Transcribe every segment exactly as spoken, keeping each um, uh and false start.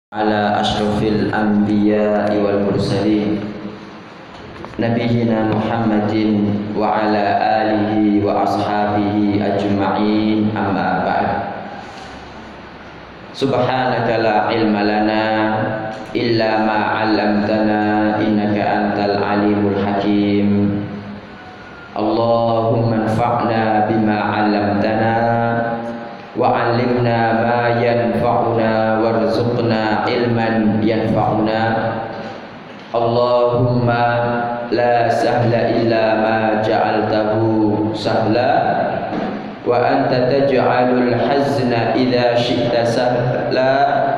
ala asyrafil anbiya'i wal mursalin nabiyyina Muhammadin wa ala alihi wa ashabihi ajma'in, amma ba'd. Subhanaka la ilma lana illa ma 'allamtana innaka antal alimul hakim. Allahumma anfa'na bima 'allamtana wa 'allimna ma yanfa'una warzuqna ilman yanfa'una. Allahumma la sahla illa ma ja'altahu sahla wa anta taj'alul hazna idza syi'ta sahla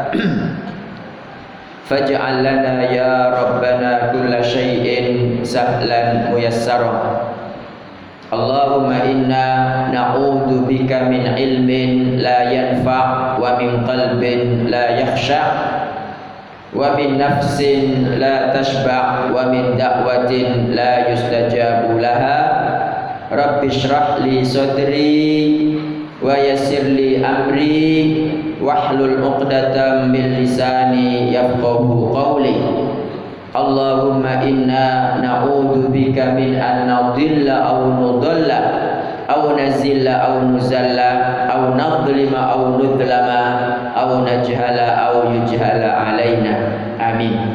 faj'al lana ya rabbana kulla syai'in sahlan muyassara. Allahumma inna na'udzu bika min ilmin la yanfa' wa min qalbin la yakhsha' wa min nafsin la tashba' wa min da'watin la yustajabu laha. Rabbi shrah li sadri wa yassir li amri wahlul 'uqdatam min lisani yafqahu qawli. Allahumma inna na'udzu bika min an nadilla aw nudalla aw nazilla aw nuzalla aw nadlima aw nudlama aw najhala aw yujhala alaina. Amin.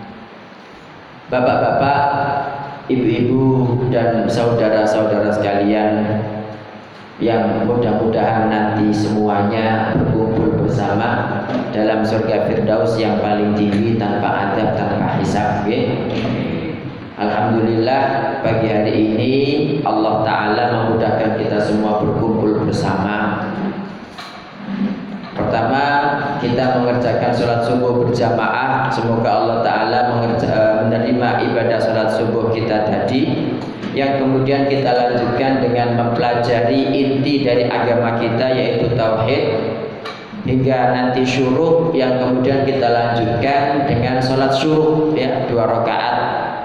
Bapak-bapak, ibu-ibu dan saudara-saudara sekalian yang mudah-mudahan nanti semuanya berkumpul bersama dalam surga Firdaus yang paling tinggi tanpa adab, tanpa hisab. Alhamdulillah, pagi hari ini Allah Ta'ala memudahkan kita semua berkumpul bersama. Pertama, kita mengerjakan sholat subuh berjamaah. Semoga Allah Ta'ala menerima ibadah sholat subuh kita tadi, yang kemudian kita lanjutkan dengan mempelajari inti dari agama kita, yaitu tauhid, hingga nanti syuruk, yang kemudian kita lanjutkan dengan sholat syuruk, ya, dua rakaat.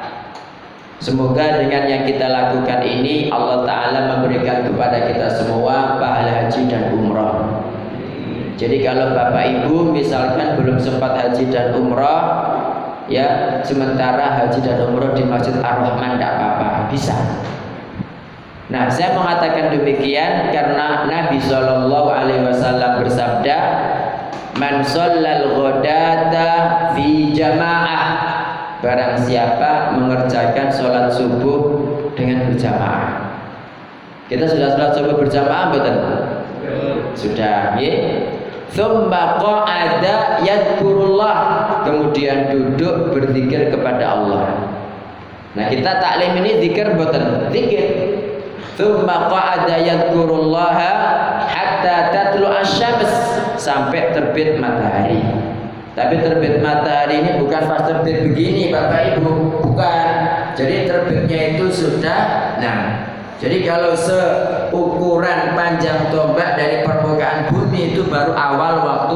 Semoga dengan yang kita lakukan ini Allah Ta'ala memberikan kepada kita semua pahala haji dan umrah. Jadi kalau bapak ibu misalkan belum sempat haji dan umrah, ya, sementara haji dan umrah di Masjid Ar-Rahman, tidak apa-apa, bisa. Nah, saya mengatakan demikian karena Nabi Shallallahu Alaihi Wasallam bersabda, "Man shallal ghadata fi jamaah." Barang siapa mengerjakan sholat subuh dengan berjamaah. Kita sudah sholat subuh berjamaah, betul? Sudah, ya. Tsumma qa'ada yadhkurullah, kemudian duduk berzikir kepada Allah. Nah, kita taklim ini zikir betul, zikir. Tsumma qa'ada yadhkurullah hatta tatlu asy-syams, sampai terbit matahari. Tapi terbit matahari ini bukan pas terbit begini Bapak Ibu, bukan. Jadi terbitnya itu sudah, nah, jadi kalau seukuran panjang tombak dari permukaan bumi itu baru awal waktu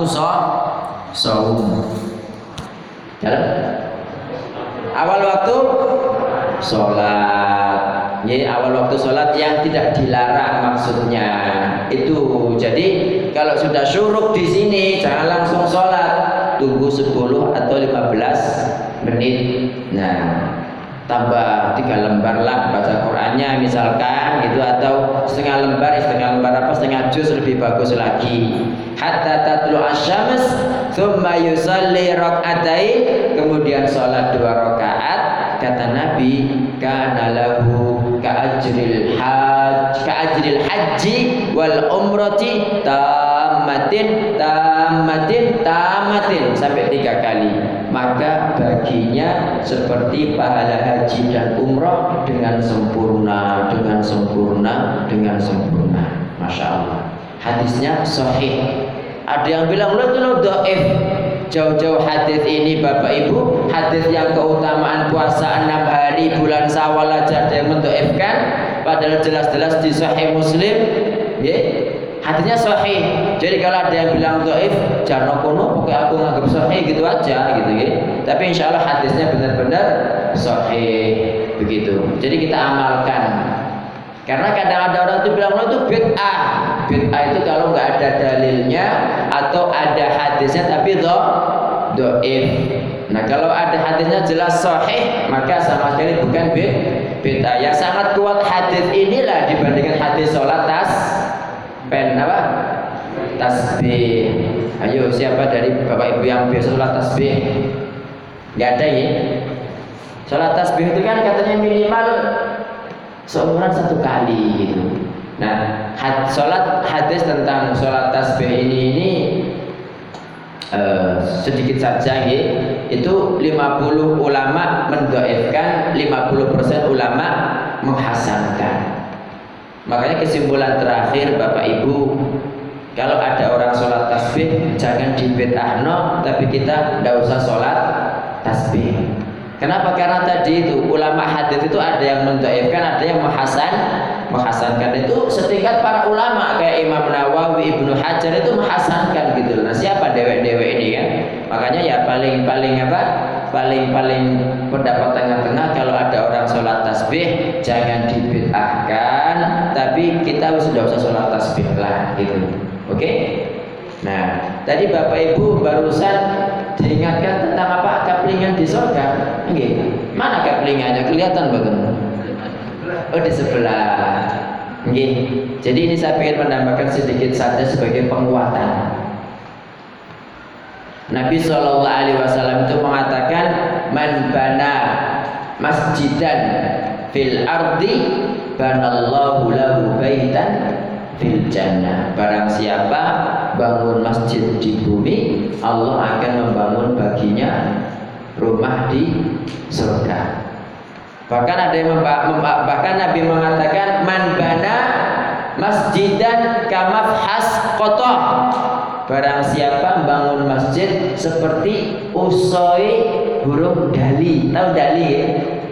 saum. Jalan? Awal waktu sholat. Jadi awal waktu sholat yang tidak dilarang maksudnya itu. Jadi kalau sudah syuruk di sini jangan langsung sholat, tunggu sepuluh atau lima belas menit. Nah, tambah tiga lembar lah baca Qur'annya misalkan gitu, atau setengah lembar, setengah lembar apa, setengah juz lebih bagus lagi. Hatta tatlu asy-syams tsumma yusalli rak'atain, kemudian sholat dua rakaat. Kata Nabi, kana lahu ka'ajril hajj ka'ajril haji wal umrati tamatin tamatin tamatin, sampai tiga kali. Maka baginya seperti pahala haji dan umrah dengan sempurna, dengan sempurna, dengan sempurna. Masya Allah. Hadisnya sahih. Ada yang bilang lo itu lo dhaif. Jauh-jauh hadis ini Bapak Ibu, hadis yang keutamaan puasa enam hari bulan Syawal aja ada yang mendhaifkan, padahal jelas-jelas di Sahih Muslim, ya. Hadisnya sahih. Jadi kalau ada yang bilang dhaif, jangan kono pokoknya aku nganggap sahih gitu aja gitu, ya. Tapi insya Allah hadisnya benar-benar sahih begitu. Jadi kita amalkan. Karena kadang ada orang itu bilang lo itu bid'ah. Bid'ah itu kalau nggak ada dalilnya atau ada hadisnya tapi doif. Nah kalau ada hadisnya jelas sahih maka sama sekali bukan bid'ah. Yang sangat kuat hadis inilah dibandingkan hadis sholat tas pen apa tasbih. Ayo siapa dari bapak ibu yang biasa sholat tasbih? Nggak ada ya? Sholat tasbih itu kan katanya minimal seumuran satu kali gitu. Nah had, sholat hadis tentang sholat tasbih ini ini Uh, sedikit saja ya, itu lima puluh ulama mendoifkan, lima puluh persen ulama menghasankan. Makanya kesimpulan terakhir Bapak Ibu, kalau ada orang sholat tasbih jangan dibid'ahno, tapi kita tidak usah sholat tasbih. Kenapa? Karena tadi itu ulama hadis itu ada yang mendoifkan, ada yang menghasan menghasankan. Itu setingkat para ulama kayak Imam Nawawi, Ibnu Hajar itu menghasankan gitu. Nah siapa dewek-dewek ini kan? Makanya ya paling paling apa? Paling paling pendapat tengah-tengah, kalau ada orang sholat tasbih jangan dibid'ahkan, tapi kita sudah usah sholat tasbih lah gitu. Oke? Okay? Nah tadi Bapak Ibu barusan diingatkan tentang apa? Kaplingan di surga. Nggih. Mana kaplingannya? Kelihatan bagaimana? Oh di sebelah. Nggih. Jadi ini saya ingin menambahkan sedikit saja sebagai penguatan. Nabi Shallallahu Alaihi Wasallam itu mengatakan, man bana masjidan fil ardi banallahu lahu baitan fil jannah. Barang siapa bangun masjid di bumi, Allah akan membangun baginya rumah di surga. Bahkan ada yang bahkan Nabi mengatakan, man bana masjidan kamafhas kotoh. Barang siapa bangun masjid seperti usoi burung dali. Tahu dali ya?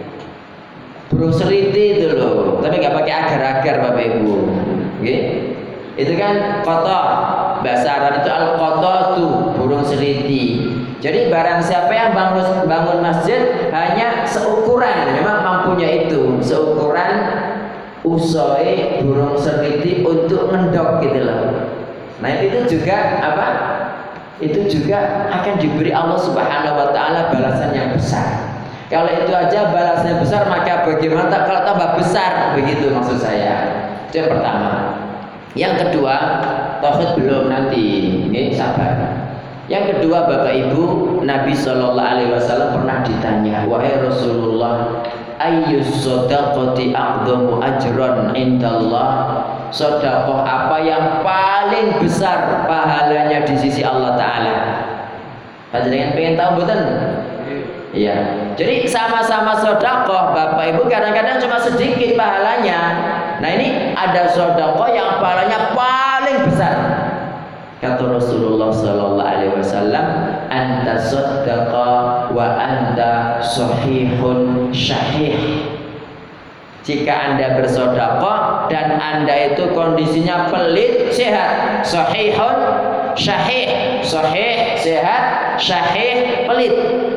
Burung seriti itu loh, tapi nggak pakai agar-agar Bapak Ibu. Okay? Itu kan kotoh. Bahasa Arab itu al-qotatu, burung seriti. Jadi barang siapa yang bangun bangun masjid hanya seukuran, memang mampunya itu, seukuran usoi burung seriti untuk mendok gitu loh. Nah itu juga apa? Itu juga akan diberi Allah Subhanahu Wa Taala balasan yang besar. Kalau itu aja balasnya besar, maka bagaimana kalau tambah besar? Begitu maksud saya. Itu yang pertama. Yang kedua, tauhid belum nanti, ini sabar. Yang kedua Bapak Ibu, Nabi Shallallahu Alaihi Wasallam pernah ditanya, wahai Rasulullah, ayyus shadaqati a'dhamu ajran indallah. Sedekah apa yang paling besar pahalanya di sisi Allah Ta'ala? Panjenengan pengen tahu betul? Iya. Jadi sama-sama sedekah Bapak Ibu, kadang-kadang cuma sedikit pahalanya. Nah ini ada sedekah yang pahalanya paling besar. Kata Rasulullah Sallallahu Alaihi Wasallam, anta saddaqa wa anta sahihun syahih. Jika anda bersedekah dan anda itu kondisinya pelit sehat, sahihun syahih, sahih sehat, syahih pelit.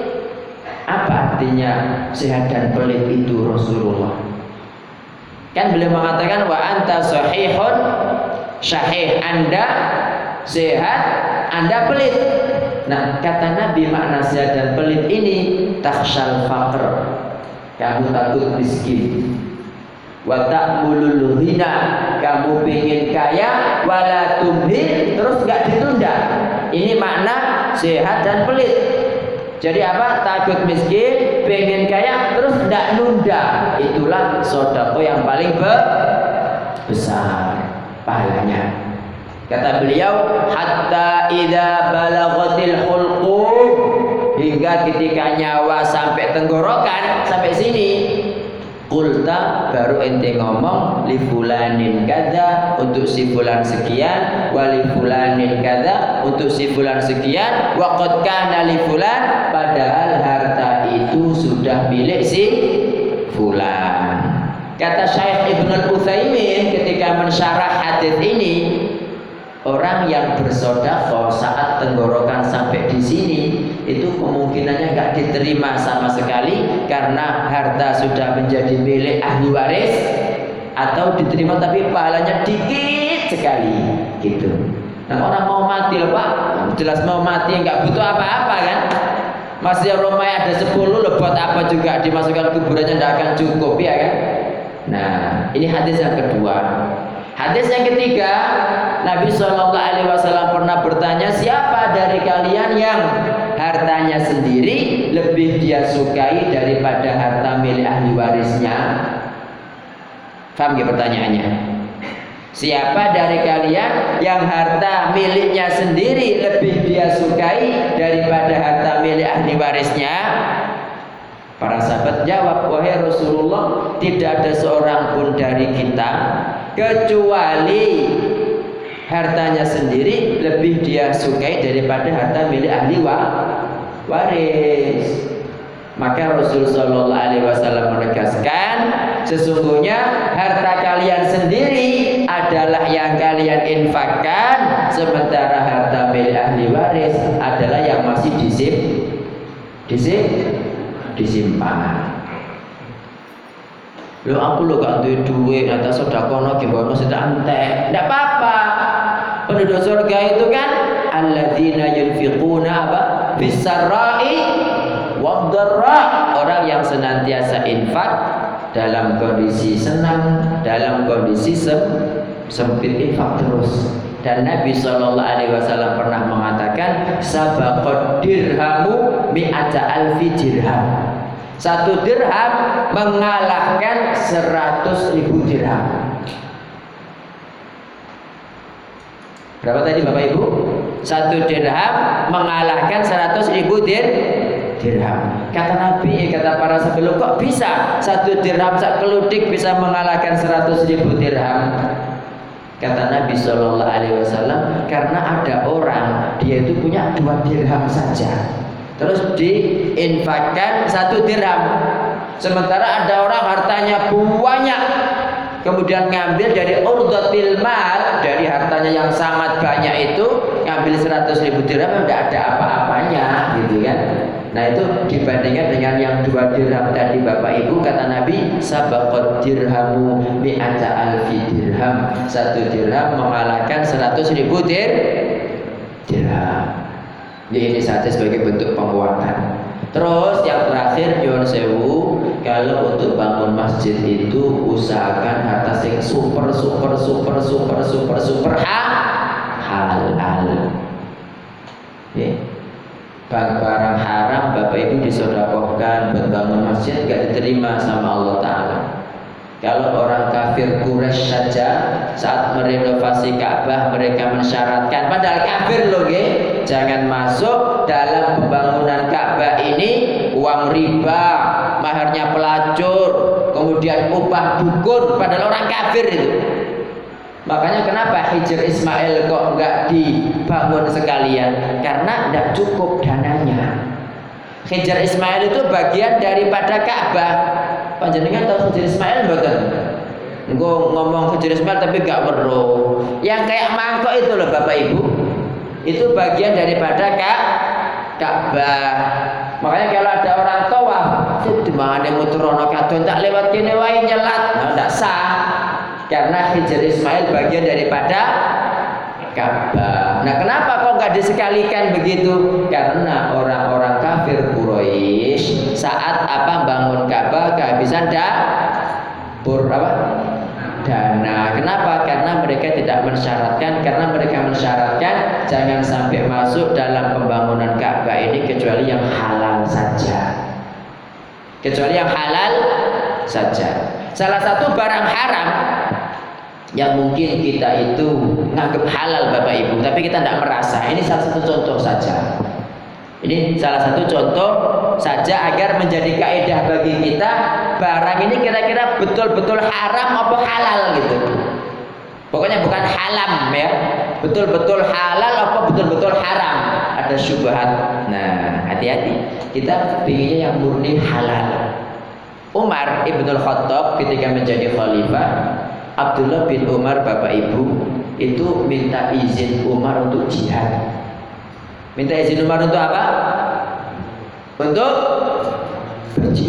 Apa artinya sehat dan pelit itu Rasulullah? Kan beliau mengatakan wa anta sahihun syahih, anda sehat, anda pelit. Nah kata Nabi makna sehat dan pelit ini, takhsyal faqr, kamu takut miskin, wa ta'mulul ghina, kamu ingin kaya, wala tumhil, terus enggak ditunda. Ini makna sehat dan pelit. Jadi apa? Takut miskin, pengen kaya, terus enggak nunda. Itulah sedekah yang paling besar pahalanya. Kata beliau, hatta idza balaghatil hulqum, hingga ketika nyawa sampai tenggorokan, sampai sini, qulta, baru ente ngomong, li fulanin kadza, untuk si fulan sekian, wa li fulanin kadza, untuk si fulan sekian, wa qad kana li fulan, padahal harta itu sudah milik si fulan. Kata Syekh Ibnu Al-Utsaimin ketika mensyarah hadis ini, orang yang bersedekah saat tenggorokan sampai di sini itu kemungkinannya nggak diterima sama sekali karena harta sudah menjadi milik ahli waris, atau diterima tapi pahalanya dikit sekali gitu. Nah orang mau mati loh Pak, jelas mau mati nggak butuh apa-apa kan. Masih rumahnya ada sepuluh loh, buat apa juga dimasukkan kuburannya, tidak akan cukup ya kan. Nah ini hadis yang kedua. Hadis yang ketiga, Nabi shallallahu alaihi wasallam pernah bertanya, siapa dari kalian yang hartanya sendiri lebih dia sukai daripada harta milik ahli warisnya? Paham gak pertanyaannya? Siapa dari kalian yang harta miliknya sendiri lebih dia sukai daripada harta milik ahli warisnya? Para sahabat jawab, wahai Rasulullah, tidak ada seorang pun dari kita kecuali hartanya sendiri lebih dia sukai daripada harta milik ahli waris. Maka Rasulullah shallallahu alaihi wasallam menegaskan, sesungguhnya harta kalian sendiri adalah yang kalian infakkan, sementara harta milik ahli waris adalah yang masih disim, disim, disimpan. Lo aku lo gak duit duit, nanti sodakono gimana sudah antek, tidak apa-apa. Penduduk surga itu kan alladzina yunfiquna apa? Bisarra'i wadharra, orang yang senantiasa infak dalam kondisi senang, dalam kondisi sem sempit, infak terus. Dan Nabi shallallahu alaihi wasallam pernah mengatakan, sabaqad dirhamu mi'ata alfi dirham. Satu dirham mengalahkan seratus ribu dirham. Berapa tadi Bapak Ibu? Satu dirham mengalahkan seratus ribu dir dirham. Kata Nabi, kata para sebelum, kok bisa satu dirham sak keludik bisa mengalahkan seratus ribu dirham? Kata Nabi shallallahu alaihi wasallam, karena ada orang dia itu punya dua dirham saja, terus diinfakkan satu dirham. Sementara ada orang hartanya banyak, kemudian ngambil dari urdatil mal, dari hartanya yang sangat banyak itu ngambil seratus ribu dirham, tidak ada apa-apanya gitu kan. Nah itu dibandingkan dengan yang dua dirham tadi Bapak Ibu, kata Nabi, sabaqad dirhamu mi'ata alfi dirham. Satu dirham mengalahkan seratus ribu dir dirham. Ini saja sebagai bentuk penguatan. Terus yang terakhir, Yon Sewu, kalau untuk bangun masjid itu usahakan harta yang super super super super super super ha halal. Ya. Barang haram Bapak Ibu disedekahkan buat bangun masjid gak diterima sama Allah Ta'ala. Kalau orang kafir Quraisy saja saat merenovasi Ka'bah mereka mensyaratkan, padahal kafir loh ge, jangan masuk dalam pembangunan Ka'bah ini uang riba, maharnya pelacur, kemudian upah dukun, padahal orang kafir itu. Makanya kenapa Hijr Ismail kok enggak dibangun sekalian? Karena enggak cukup dananya. Hijr Ismail itu bagian daripada Ka'bah. Panjenengan tahu Hijr Ismail betul? Engko ngomong Hijr Ismail tapi enggak weruh. Yang kayak mangkok itu loh Bapak Ibu. Itu bagian daripada Ka'bah. Makanya kalau ada orang tawaf, di mana muterono kadon tak lewat kene wae nyelat, nah enggak sah. Karena Hijr Ismail bagian daripada Ka'bah. Nah kenapa kok nggak disekalikan begitu? Karena orang-orang kafir Quraisy saat apa bangun Ka'bah kehabisan dapur apa? Dana. Kenapa? Karena mereka tidak mensyaratkan. Karena mereka mensyaratkan jangan sampai masuk dalam pembangunan Ka'bah ini kecuali yang halal saja. Kecuali yang halal saja. Salah satu barang haram yang mungkin kita itu nganggap halal Bapak Ibu, tapi kita tidak merasa. Ini salah satu contoh saja. Ini salah satu contoh saja agar menjadi kaidah bagi kita. Barang ini kira-kira betul-betul haram apa halal gitu. Pokoknya bukan halam ya, betul-betul halal apa betul-betul haram. Ada syubhat. Nah hati-hati. Kita pilihnya yang murni halal. Umar Ibnul Khattab ketika menjadi khalifah, Abdullah bin Umar Bapak Ibu itu minta izin Umar untuk jihad. Minta izin Umar untuk apa? Untuk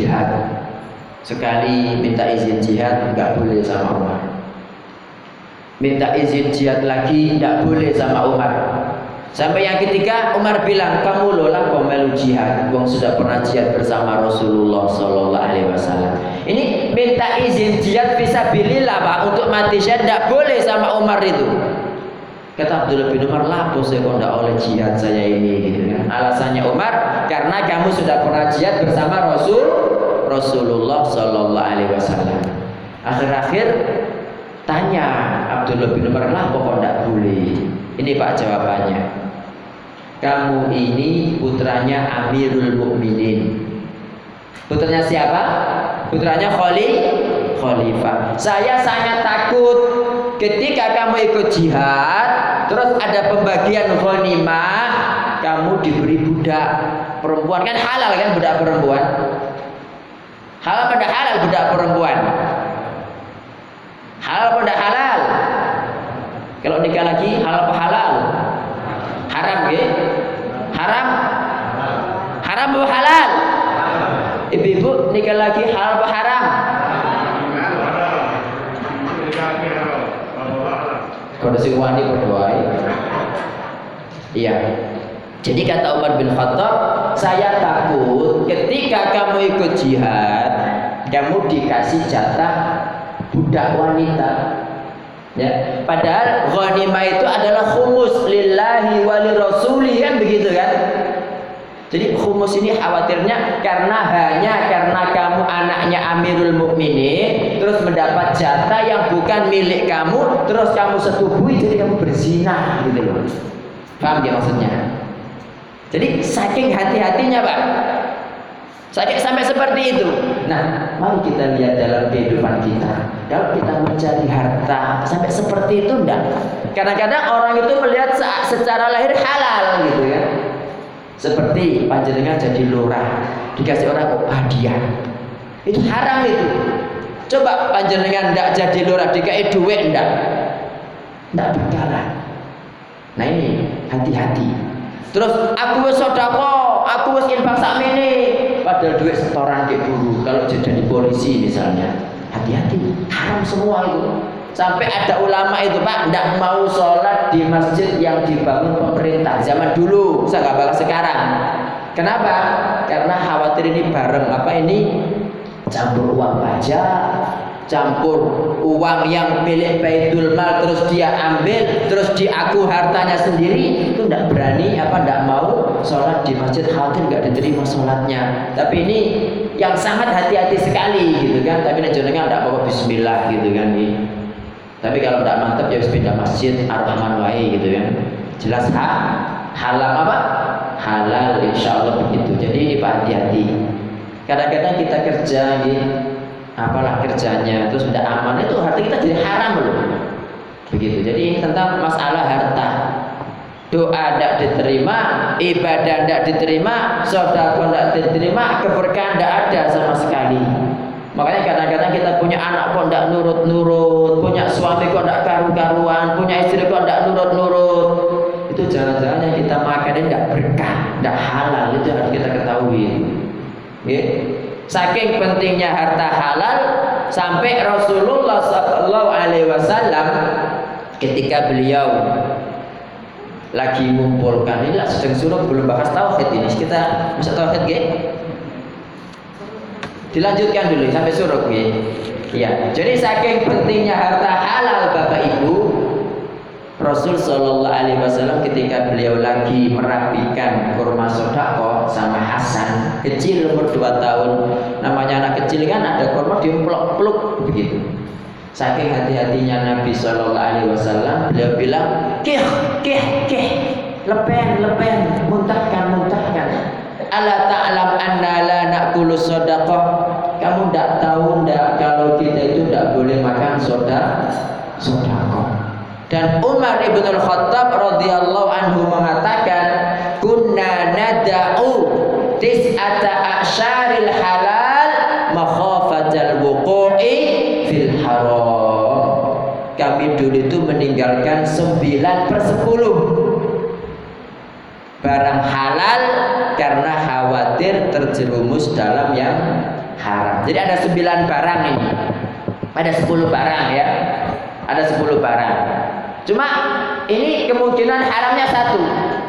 berjihad. Sekali minta izin jihad nggak boleh sama Umar. minta izin jihad lagi, tidak boleh sama Umar. Sampai yang ketiga Umar bilang, kamu lola kau melu jihad, wong sudah pernah jihad bersama Rasulullah Sallallahu Alaihi Wasallam. Ini minta izin jihad fisabilillah Pak, untuk mati syahid tidak boleh sama Umar itu. Kata Abdullah bin Umar, lapo saya kok tidak oleh jihad saya ini gitu kan. Alasannya Umar, karena kamu sudah pernah jihad bersama Rasul Rasulullah Sallallahu Alaihi Wasallam. Akhir-akhir tanya Abdullah bin Umar, lapo kok tidak boleh. Ini Pak jawabannya. Kamu ini putranya Amirul Mukminin. Putranya siapa? Putranya Khali Khalifah. Saya sangat takut ketika kamu ikut jihad, terus ada pembagian ghanimah, kamu diberi budak perempuan. Kan halal kan budak perempuan? Halal pada halal budak perempuan? Halal pada halal? Kalau nikah lagi halal apa halal? Haram ya? Haram? Haram apa halal? Ibu-ibu nikah lagi halal apa haram? Kalau si wani berdoa. Iya. Jadi kata Umar bin Khattab, saya takut ketika kamu ikut jihad, kamu dikasih jatah budak wanita. Ya, padahal ghanimah itu adalah khumus lillahi wali rasuli kan begitu kan? Jadi khumus ini khawatirnya karena hanya karena kamu anaknya Amirul Mukminin terus mendapat jatah yang bukan milik kamu, terus kamu setubuhi jadi kamu berzina gitu loh. Paham ya maksudnya? Jadi saking hati-hatinya Pak, saking sampai seperti itu. Nah, mari kita lihat dalam kehidupan kita. Kalau kita mencari harta sampai seperti itu enggak? Kadang-kadang orang itu melihat secara lahir halal gitu ya. Seperti panjenengan jadi lurah, dikasih orang oh, hadiah. Itu haram itu. Coba panjenengan enggak jadi lurah dikasih duit enggak? Enggak berkala. Nah ini hati-hati. Terus aku wis sedekah, aku wis infak sakmene, padahal duit setoran kayak guru. Kalau jadi polisi misalnya, hati-hati, haram semua itu. Sampai ada ulama itu Pak, tidak mau sholat di masjid yang dibangun pemerintah zaman dulu, saya nggak bahas sekarang. Kenapa? Karena khawatir ini bareng apa ini campur uang pajak, campur uang yang milik Baitul Mal, terus dia ambil, terus diaku hartanya sendiri, itu tidak berani apa tidak mau sholat di masjid, khawatir nggak diterima sholatnya. Tapi ini yang sangat hati-hati sekali gitu kan. Tapi jenengan tidak bawa Bismillah gitu kan nih. Tapi kalau tidak mantap ya harus pindah masjid Ar-Rahman wae gitu kan. Jelas ha? Halal apa? Halal insya Allah begitu. Jadi ini Pak hati-hati. Kadang-kadang kita kerja gitu, apalah kerjanya terus tidak aman, itu harta kita jadi haram loh. Begitu. Jadi ini tentang masalah harta. Doa tidak diterima, ibadah tidak diterima, sedekah tidak diterima, keberkahan tidak ada sama sekali. Makanya kadang-kadang kita punya anak kok tidak nurut-nurut, punya suami kok tidak karu-karuan, punya istri kok tidak nurut-nurut. Itu jangan-jangan yang kita makan ini tidak berkah, tidak halal. Itu harus kita ketahui. Okay? Saking pentingnya harta halal sampai Rasulullah Sallallahu Alaihi Wasallam ketika beliau lagi mengumpulkan, ini lah sedang suruh belum bahas tauhid ini, kita masuk tauhid ge. Dilanjutkan dulu sampai suruh ge. Ya, jadi saking pentingnya harta halal Bapak Ibu, Rasul Sallallahu Alaihi Wasallam ketika beliau lagi merapikan kurma sodako sama Hasan kecil umur dua tahun, namanya anak kecil kan ada kurma diemplok-pluk begitu. Saking hati-hatinya Nabi Sallallahu Alaihi Wasallam, beliau bilang kih kih kih lepen lepen muntahkan muntahkan. Ala ta'lam anna la na'kulu sodako. Kamu tidak tahu tidak kalau kita itu tidak boleh makan soda sodako. Dan Umar ibn al-Khattab radhiyallahu anhu mengatakan, kunna nada'u tis'ata a'syaril halal makhafatal wuqu'i fil haram. Kami dulu itu meninggalkan sembilan per sepuluh barang halal karena khawatir terjerumus dalam yang haram. Jadi ada sembilan barang ini, ada sepuluh barang ya. ada sepuluh barang. Cuma ini kemungkinan haramnya satu.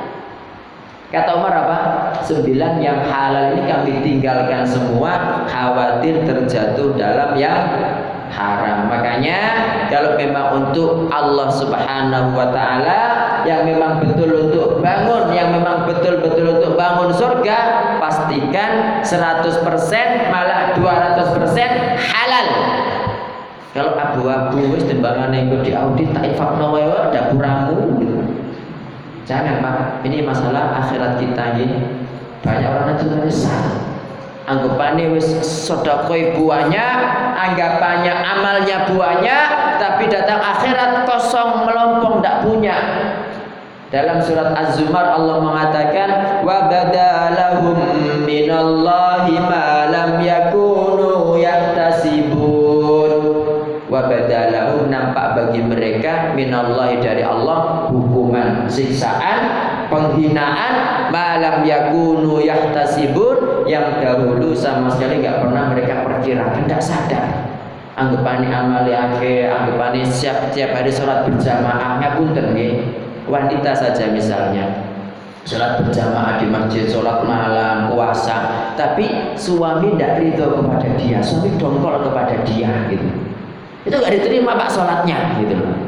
Kata Umar apa? Sembilan yang halal ini kami tinggalkan semua, khawatir terjatuh dalam yang haram. Makanya kalau memang untuk Allah Subhanahu wa taala, yang memang betul untuk bangun, yang memang betul-betul untuk bangun surga, pastikan seratus persen malah dua ratus persen halal. Kalau abu-abu wis timbangane engko diaudit tak infakno wae ada kurangmu gitu. Jangan Pak, ini masalah akhirat kita ini. Banyak orang itu menyesal. Anggapannya wis sedekah buahnya, anggapannya amalnya buahnya, tapi datang akhirat kosong melompong tak punya. Dalam surat Az-Zumar Allah mengatakan wa badalahum minallahi ma lam yakunu yahtasibun. Wa badalahum, nampak bagi mereka minallahi dari Allah hukuman, siksaan, penghinaan, malam yakunu yahtasibun, yang dahulu sama sekali nggak pernah mereka perkirakan, tidak sadar. Anggapannya amali akeh, anggapannya siap tiap hari sholat berjamaah, ngapunten nggih. Wanita saja misalnya sholat berjamaah di masjid, sholat malam, puasa, tapi suami tidak ridho kepada dia, suami dongkol kepada dia gitu. Itu nggak diterima Pak sholatnya gitu loh.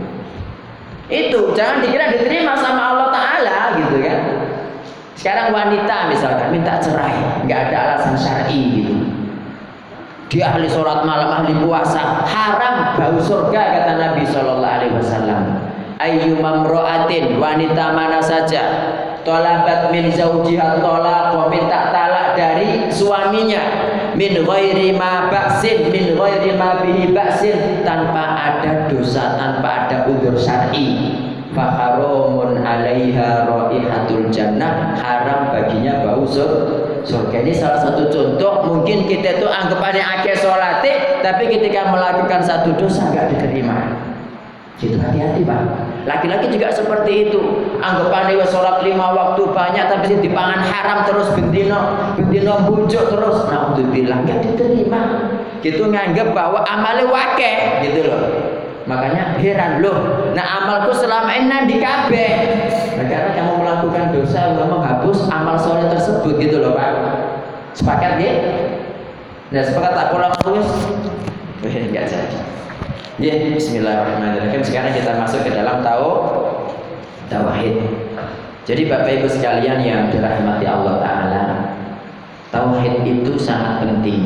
Itu jangan dikira diterima sama Allah Ta'ala gitu kan. Sekarang wanita misalkan minta cerai, nggak ada alasan syar'i gitu. Dia ahli sholat malam, ahli puasa, haram bau surga kata Nabi Shallallahu Alaihi Wasallam. Ayyuma mro'atin, wanita mana saja, tolabat min zaujiha tolak, minta talak dari suaminya, min ghairi ma ba'sin, min ghairi ma bihi ba'sin, tanpa ada dosa, tanpa ada udzur syar'i, fakharumun alaiha raihatul jannah, haram baginya bau surga. Ini salah satu contoh. Mungkin kita itu anggapannya akeh sholate, tapi ketika melakukan satu dosa nggak diterima. Itu hati-hati Pak. Laki-laki juga seperti itu. Anggapannya sholat lima waktu banyak, tapi sih dipangan haram terus, bendino, bendino bujuk terus. Nah untuk bilang nggak diterima. Gitu nganggap bahwa amalnya wakeh gitu loh. Makanya heran loh. Nah amalku selama ini di kabeh. Nah, karena kamu melakukan dosa, kamu menghapus amal soleh tersebut gitu loh Pak. Sepakat ya? Nah sepakat tak pulang terus? Enggak jadi. Ya, bismillahirrahmanirrahim. Sekarang kita masuk ke dalam tauhid. Tauhid. Jadi Bapak Ibu sekalian yang dirahmati Allah Ta'ala, tauhid itu sangat penting.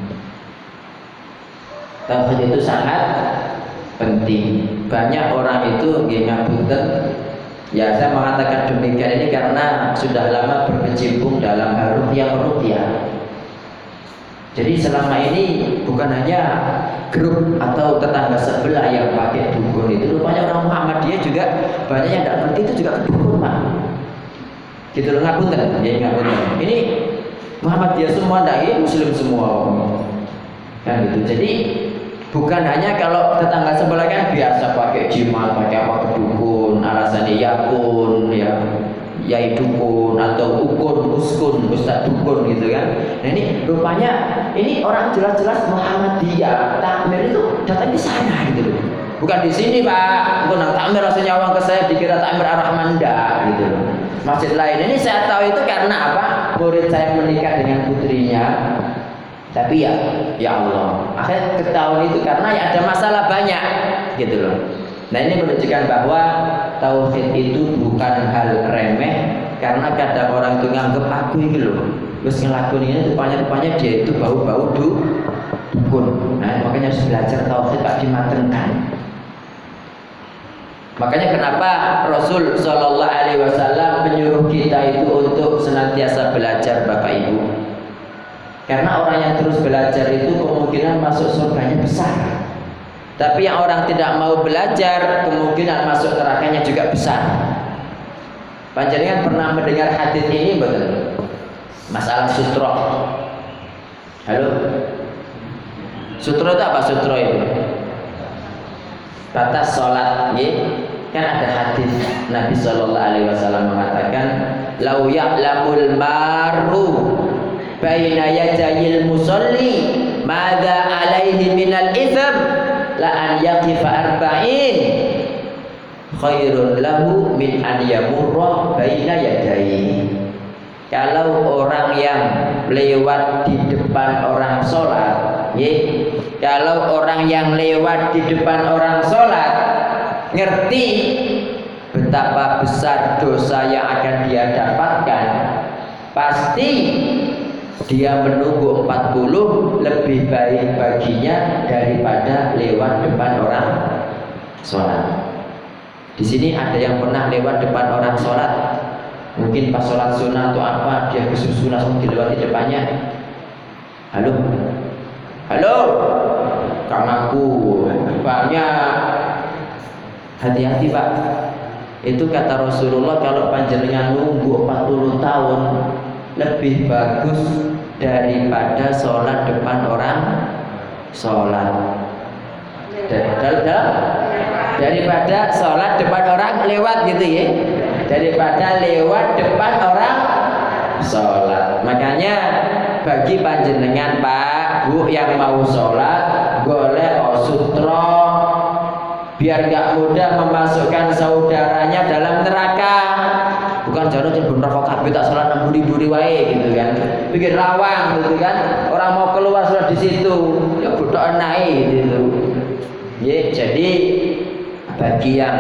Tauhid itu sangat penting. Banyak orang itu ngapunten. Ya, saya mengatakan demikian ini karena sudah lama berkecimpung dalam ruqyah-ruqyah. Jadi selama ini bukan hanya grup atau tetangga sebelah yang pakai dukun itu, rupanya orang Muhammadiyah juga banyak yang tidak ngerti itu juga dukun Pak. Gitu loh, ngapunten, ya ngapunten. Ini Muhammadiyah semua tidak, Muslim semua kan gitu. Jadi bukan hanya kalau tetangga sebelah kan biasa pakai jimat, pakai apa dukun, alasannya yakun, ya yai dukun atau ukun, uskun, ustaz dukun gitu kan. Nah ini rupanya ini orang jelas-jelas Muhammadiyah, takmir itu datang di sana gitu loh. Bukan di sini Pak, bukan takmir rasanya uang ke saya dikira takmir Ar-Rahman gitu loh. Masjid lain ini saya tahu itu karena apa? Murid saya menikah dengan putrinya. Tapi ya, ya Allah, akhirnya ketahuan itu karena ya ada masalah banyak gitu loh. Nah ini menunjukkan bahwa tauhid itu bukan hal remeh, karena kadang orang itu nganggep aku ini loh, terus ngelakuin ini rupanya-rupanya dia itu bau-bau dukun. Nah makanya harus belajar tauhid Pak, dimatengkan. Makanya kenapa Rasul Shallallahu Alaihi Wasallam menyuruh kita itu untuk senantiasa belajar Bapak Ibu. Karena orang yang terus belajar itu kemungkinan masuk surganya besar. Tapi yang orang tidak mau belajar, kemungkinan masuk nerakanya juga besar. Panjenengan pernah mendengar hadis ini betul? Masalah sutro. Halo? Sutro itu apa sutro itu? Batas sholat, ya? Kan ada hadis Nabi Shallallahu Alaihi Wasallam mengatakan, "Lau ya'lamul maru baina yadayil musalli, madza alaihi minal itsm, la an salati fa arba'in khairun lahu min an yamurra baina yadayhi. Kalau orang yang lewat di depan orang sholat, ya, kalau orang yang lewat di depan orang sholat ngerti betapa besar dosa yang akan dia dapatkan, pasti dia menunggu empat puluh lebih baik baginya daripada lewat depan orang sholat. Di sini ada yang pernah lewat depan orang sholat, mungkin pas sholat sunnah atau apa, dia kesusu langsung dilewati depannya. Halo, halo, Kang aku, banyak. Hati-hati Pak. Itu kata Rasulullah, kalau panjenengan nunggu empat puluh tahun lebih bagus daripada sholat depan orang sholat. Daripada daripada sholat depan orang lewat gitu ya, daripada lewat depan orang sholat. Makanya bagi panjenengan Pak Bu yang mau sholat, golek sutra biar gak mudah memasukkan saudaranya dalam neraka. Bukan jangan bener kok kabeh tak sholat nang buri-buri wae gitu kan, bikin rawang gitu kan, orang mau keluar sholat di situ ya bodoh enake gitu ya. Jadi bagi yang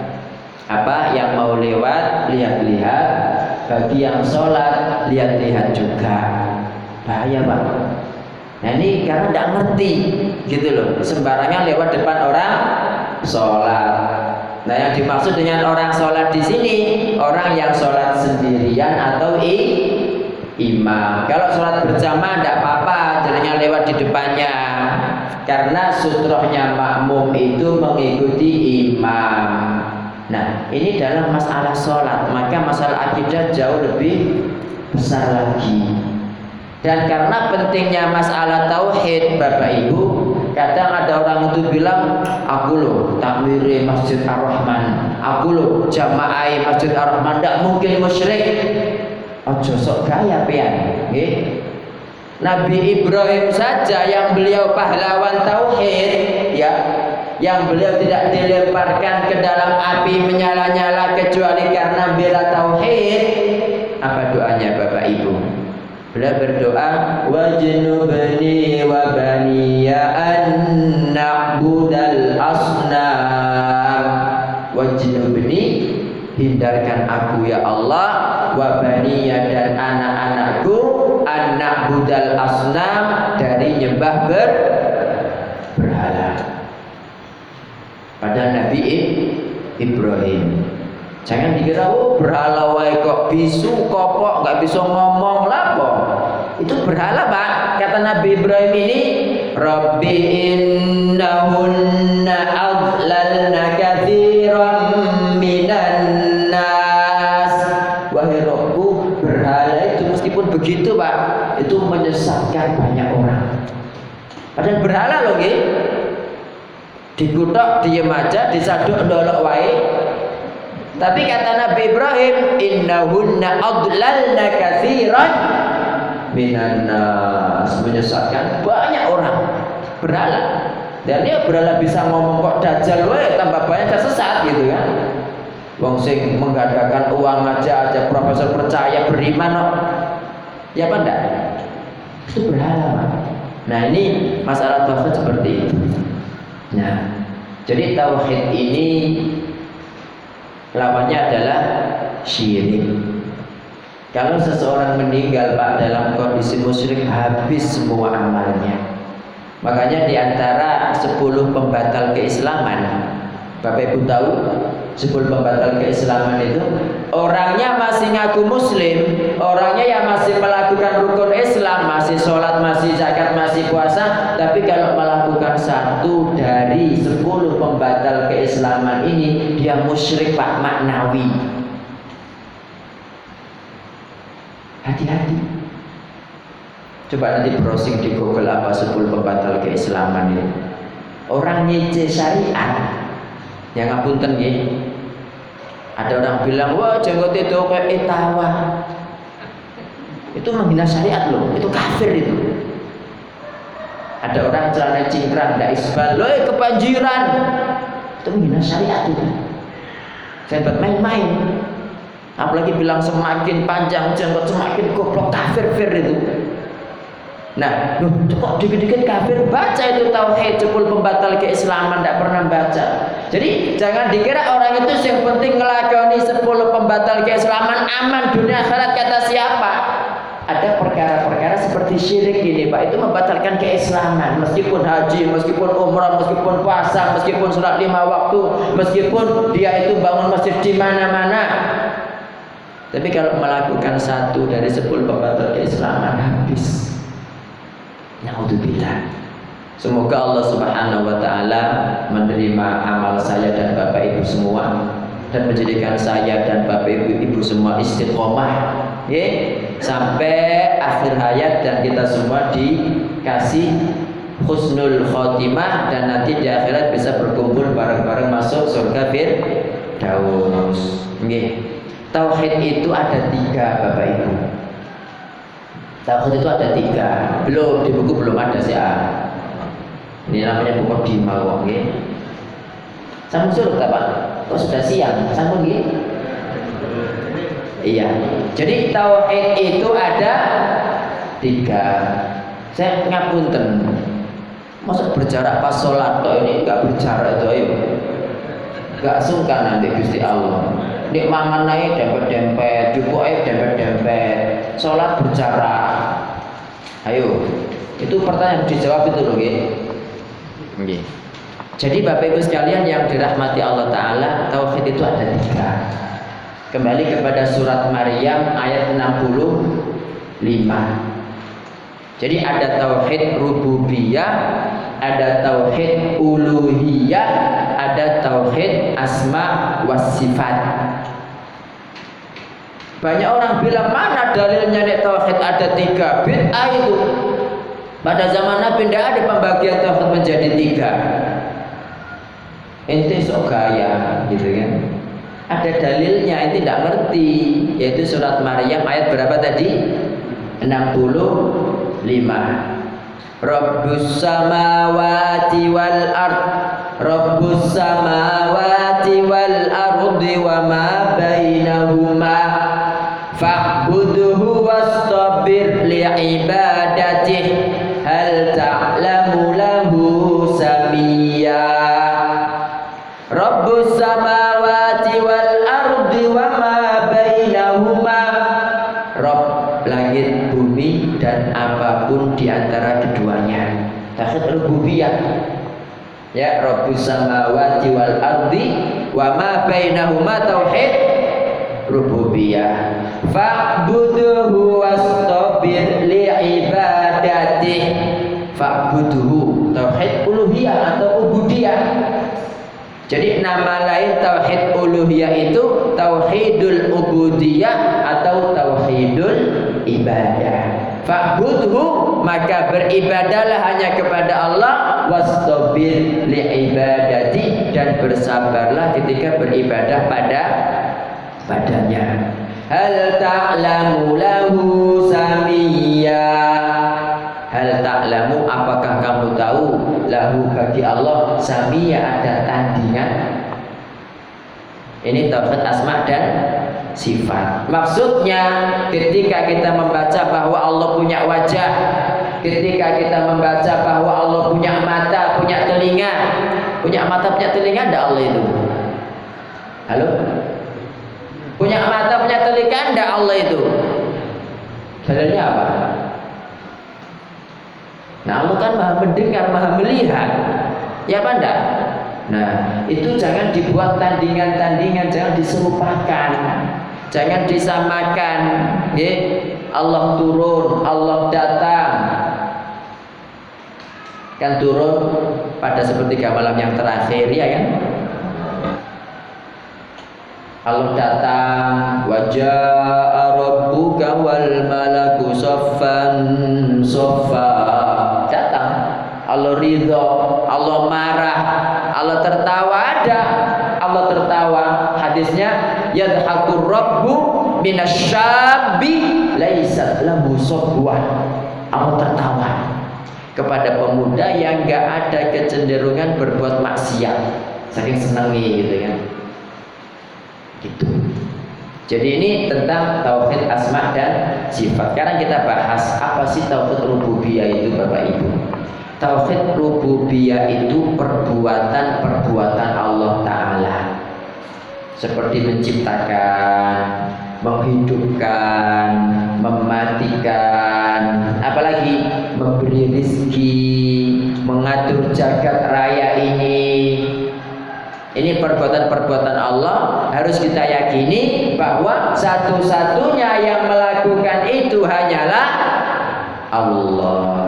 apa yang mau lewat lihat-lihat, bagi yang sholat lihat-lihat juga. Bahaya Pak. Nah ini karena tidak ngerti gitu loh, sembarangan lewat depan orang sholat. Nah yang dimaksud dengan orang sholat di sini orang yang sholat sendirian atau i, imam. Kalau sholat berjamaah tidak apa-apa, jadinya lewat di depannya, karena sutrohnya makmum itu mengikuti imam. Nah ini dalam masalah sholat, maka masalah akidah jauh lebih besar lagi. Dan karena pentingnya masalah tauhid Bapak Ibu, kadang ada orang itu bilang, aku loh takmiri Masjid Ar-Rahman, aku loh jamaah Masjid Ar-Rahman, tidak mungkin musyrik. Ojo sok gaya pian, nggih. Nabi Ibrahim saja yang beliau pahlawan tauhid, ya, yang beliau tidak dilemparkan ke dalam api menyala-nyala kecuali karena bela tauhid. Apa doanya Bapak Ibu? Beliau berdoa, wajnubni wa baniya an na'budal asnam. Wajnubni, hindarkan aku ya Allah, wa baniya, dan anak-anakku, an na'budal asnam, dari nyembah ber berhala. Pada Nabi Ibrahim. Jangan dikira oh berhala wae kok bisu kopok nggak bisa ngomong lapo. Itu berhala Pak. Kata Nabi Ibrahim ini, Rabbi innahunna adlalna katsiran minan nas. Wahai Rabbku, berhala itu meskipun begitu Pak, itu menyesatkan banyak orang. Padahal berhala loh nggih. Dikutok diem aja, disaduk ndolok wae. Tapi kata Nabi Ibrahim, innahunna adlalna katsiran minan nas, menyesatkan banyak orang. Berhala. Dan dia berhala bisa ngomong kok dajal wae, tambah banyak sesat gitu kan. Wong sing menggadahkan uang aja aja profesor percaya beriman kok. Ya apa enggak? Itu berhala, Pak. Nah, ini masalah tauhid seperti itu. Nah, jadi tauhid ini lawannya adalah syirik. Kalau seseorang meninggal Pak dalam kondisi musyrik, habis semua amalnya. Makanya di antara sepuluh pembatal keislaman, Bapak Ibu tahu sepuluh pembatal keislaman itu orangnya masih ngaku muslim, orangnya yang masih melakukan rukun Islam, masih sholat, masih zakat, masih puasa, tapi kalau melakukan satu dari sepuluh pembatal keislaman ini, dia musyrik Pak, maknawi. Hati-hati. Coba nanti browsing di Google apa sepuluh pembatal keislaman ini. Orang nyece syariat, yang ngapunten nggih. Ada orang bilang, wah jenggot itu kayak etawa. Itu menghina syariat loh, itu kafir itu. Ada orang celana cingkrang, tidak isbal, loh kebanjiran. Itu menghina syariat itu. Saya buat main-main. Apalagi bilang semakin panjang jenggot semakin goblok, kafir fir itu. Nah, loh, kok dikit-dikit kafir? Baca itu tauhid, jebul pembatal keislaman, tidak pernah baca. Jadi jangan dikira orang itu yang penting ngelakoni sepuluh pembatal keislaman aman dunia akhirat kata siapa? Ada perkara-perkara seperti syirik ini, Pak, itu membatalkan keislaman. Meskipun haji, meskipun umrah, meskipun puasa, meskipun sholat lima waktu, meskipun dia itu bangun masjid di mana-mana. Tapi kalau melakukan satu dari sepuluh pembatal keislaman habis. Na'udzubillah. Semoga Allah Subhanahu wa taala menerima amal saya dan Bapak Ibu semua dan menjadikan saya dan Bapak Ibu Ibu semua istiqomah, ya, sampai akhir hayat dan kita semua dikasih husnul khotimah dan nanti di akhirat bisa berkumpul bareng-bareng masuk surga Firdaus. Nggih. Tauhid itu ada tiga, Bapak Ibu. Tauhid itu ada tiga. Belum di buku belum ada sih. Ah. Ini namanya buku di Mawang. Sambung suruh Pak. Oh sudah siang. Sambung gini. Iya. Jadi tauhid itu ada tiga. Saya ngapunten. Masa berjarak pas sholat toh ini enggak berjarak itu ayo. Enggak sungkan nanti Gusti Allah. Nek mangan naik dempet-dempet, cukup air dempet-dempet, sholat berjarak. Ayo, itu pertanyaan dijawab itu loh, nggih. Jadi Bapak Ibu sekalian yang dirahmati Allah Taala, tauhid itu ada tiga. Kembali kepada surat Maryam ayat enam puluh lima. Jadi ada tauhid rububiyah, ada tauhid uluhiyah, ada tauhid asma was sifat. Banyak orang bilang mana dalilnya nek tauhid ada tiga? Bid'ah itu. Pada zaman Nabi tidak ada pembagian tauhid menjadi tiga. Ente sok gaya, gitu kan? Ada dalilnya, ente tidak ngerti. Yaitu surat Maryam ayat berapa tadi? enam puluh lima. Rabbus samawati wal ard, Rabbus samawati wal ardi wa ma bainahuma fa'budhu wastabir li'ibadatihi hal ta'lamu lahu samiyya. Rabbus samawati wal ardi wa ma bainahuma, Rabb langit bumi dan apapun di antara keduanya. Tauhid rububiyah. Ya, Rabbus samawati wal ardi wa ma bainahuma tauhid rububiyah. Fa'budhu wastabir li'ibadatihi. Fa'budhu tauhid uluhiyah atau ubudiyah. Jadi nama lain tauhid uluhiyah itu tauhidul ubudiyah atau tauhidul ibadah. Fa'budhu maka beribadahlah hanya kepada Allah, wastabir li'ibadati dan bersabarlah ketika beribadah pada padanya. Hal ta'lamu lahu samiyya. Hal ta'lamu apakah kamu tahu lahu bagi Allah samiyya ada tandingan? Ini tauhid asma dan sifat. Maksudnya ketika kita membaca bahwa Allah punya wajah, ketika kita membaca bahwa Allah punya mata, punya telinga, punya mata, punya telinga, ada Allah itu. Halo? Punya mata, punya telinga, ada Allah itu. Dalilnya apa? Nah, Allah kan maha mendengar, maha melihat. Ya apa enggak? Nah, itu jangan dibuat tandingan-tandingan, jangan diserupakan, jangan disamakan. Ya, Allah turun, Allah datang. Kan turun pada sepertiga malam yang terakhir, ya kan? Allah datang, wajah rabbuka wal malaku saffan saffa. Datang. Allah ridho, Allah marah, Allah tertawa, ada Allah tertawa. Hadisnya yadhakur rabbu minasyabbi laisat lahu sabwan. Allah tertawa. kepada pemuda yang nggak ada kecenderungan berbuat maksiat, saking senangi gitu kan. Gitu. Jadi ini tentang tauhid asma dan sifat. Sekarang kita bahas apa sih tauhid rububiyah itu, Bapak Ibu. Tauhid rububiyah itu perbuatan-perbuatan Allah Ta'ala, seperti menciptakan, menghidupkan, mematikan, apalagi memberi rizki, mengatur jagat raya ini. Ini perbuatan-perbuatan Allah. Harus kita yakini bahwa satu-satunya yang melakukan itu hanyalah Allah.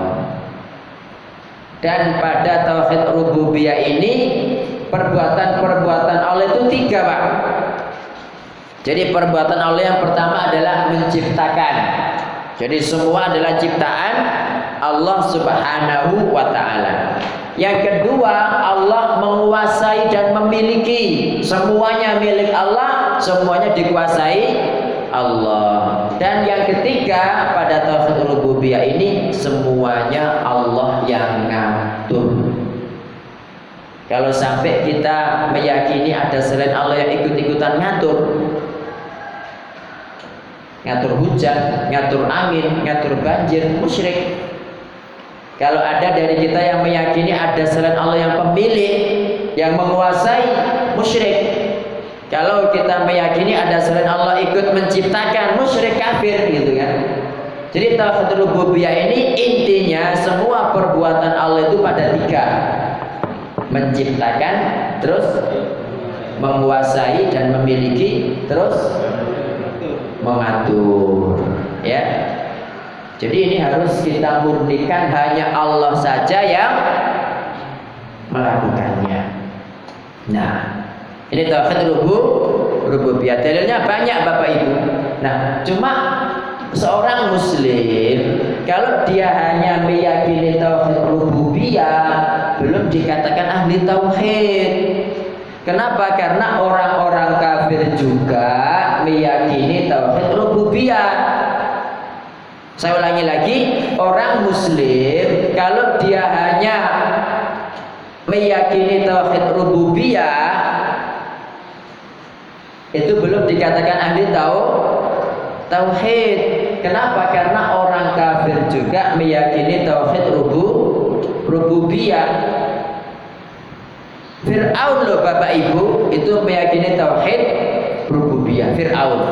Dan pada tauhid rububiyah ini, perbuatan-perbuatan Allah itu tiga, Pak. Jadi perbuatan Allah yang pertama adalah menciptakan. Jadi semua adalah ciptaan Allah Subhanahu wa ta'ala. Yang kedua, Allah menguasai dan memiliki. Semuanya milik Allah, semuanya dikuasai Allah. Dan yang ketiga, pada tauhid rububiyah ini semuanya Allah yang ngatur. Kalau sampai kita meyakini ada selain Allah yang ikut-ikutan ngatur, ngatur hujan, ngatur angin, ngatur banjir, musyrik. Kalau ada dari kita yang meyakini ada selain Allah yang pemilik, yang menguasai, musyrik. Kalau kita meyakini ada selain Allah ikut menciptakan, musyrik, kafir, gitu kan. Jadi tauhid rububiyah ini intinya semua perbuatan Allah itu pada tiga: menciptakan, terus menguasai dan memiliki, terus mengatur, ya. Jadi ini harus kita murnikan, hanya Allah saja yang melakukannya. Nah, ini tauhid rububiyah. Dalilnya banyak, Bapak Ibu. Nah, cuma seorang muslim kalau dia hanya meyakini tauhid rububiyah belum dikatakan ahli tauhid. Kenapa? Karena orang-orang kafir juga meyakini tauhid rububiyah. Saya ulangi lagi, orang muslim kalau dia hanya meyakini tauhid rububiyah itu belum dikatakan ahli tauhid. Kenapa? Karena orang kafir juga meyakini tauhid rububiyah. Fir'aun loh Bapak Ibu, itu meyakini tauhid rububiyah. Fir'aun.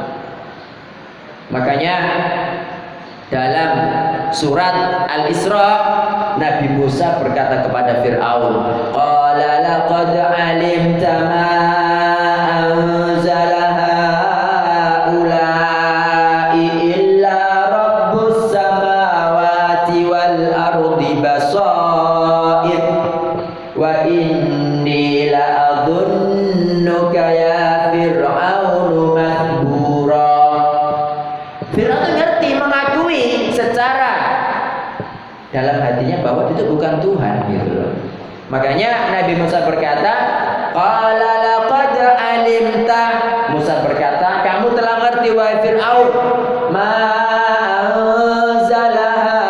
Makanya dalam surat Al-Isra, Nabi Musa berkata kepada Fir'aun, qala laqad alimta ma anzala haula'i illa rabbus samawati wal ardi basair wa inni la'adhunnuka ya Fir'aun mathbura. Fir'aun ngerti, mengakui secara dalam hatinya bahwa itu bukan Tuhan, gitu loh. Makanya Nabi Musa berkata, qala laqad alimta. Musa berkata, kamu telah ngerti wahai Fir'aun, ma anzala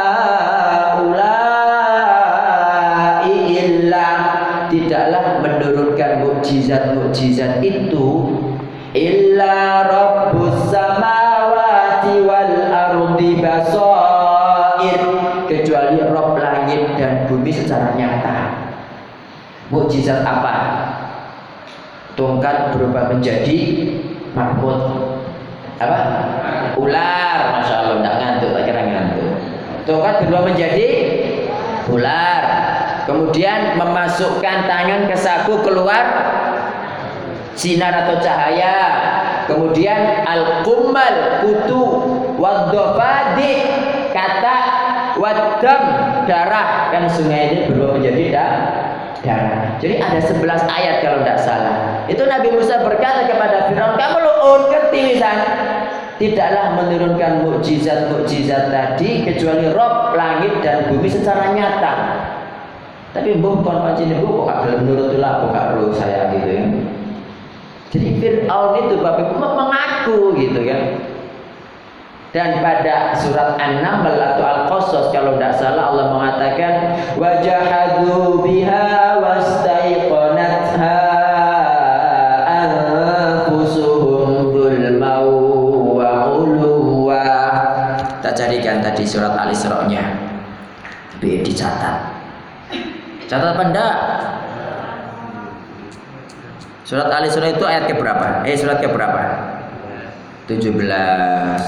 haula'i illa, tidaklah menurunkan mukjizat-mukjizat itu illa rabbus samawati wal ardi basair, kecuali Rabb langit dan bumi secara nyata. Mukjizat apa? Tongkat berubah menjadi marmut. Apa? Ular. Masya Allah, tidak ngantuk, tak kira ngantuk. Tongkat berubah menjadi ular. Kemudian memasukkan tangan ke saku, keluar sinar atau cahaya. Kemudian al-qummal, kutu, wadhafadi, kata, wadam, darah. Kan sungai ini berubah menjadi darah. Jadi ada sebelas ayat kalau tidak salah. Itu Nabi Musa berkata kepada Firaun, kamu lu'un, ngerti misalnya, tidaklah menurunkan mukjizat-mukjizat tadi kecuali Rabb langit dan bumi secara nyata. Tapi mbok kon pancene mbok kok gak menurut lah kok gak roh saya gitu ya. Jadi Fir'aun itu Bapak Ibu mengaku gitu kan. Dan pada surat An-Naml atau Al-Qasas kalau tidak salah Allah mengatakan B dicatat. Catat apa enggak? Surat Al-Isra itu ayat ke berapa? Eh surat ke berapa? tujuh belas.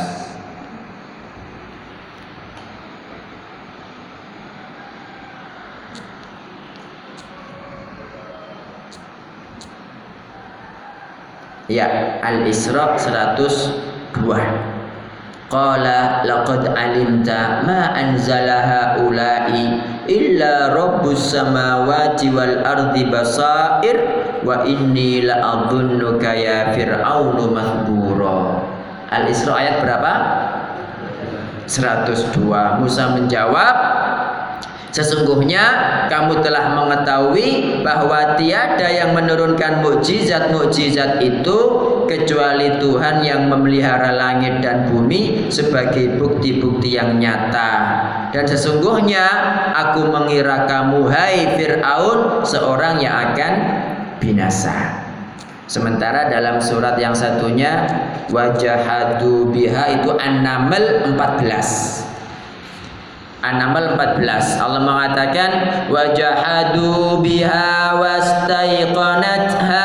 Ya, Al-Isra seratus dua. Qala laqad alimta ma anzala haula'i illa rabbus samawati wal ardi basair wa inni la'adhunnuka ya fir'aunu mahbura. Al-Isra ayat berapa? seratus dua. Musa menjawab, sesungguhnya kamu telah mengetahui bahwa tiada yang menurunkan mukjizat-mukjizat itu kecuali Tuhan yang memelihara langit dan bumi sebagai bukti-bukti yang nyata. Dan sesungguhnya aku mengira kamu, hai Fir'aun, seorang yang akan binasa. Sementara dalam surat yang satunya wajahadu biha itu An-Naml empat belas. An-Naml empat belas Allah mengatakan wajahadu biha wastaiqanatha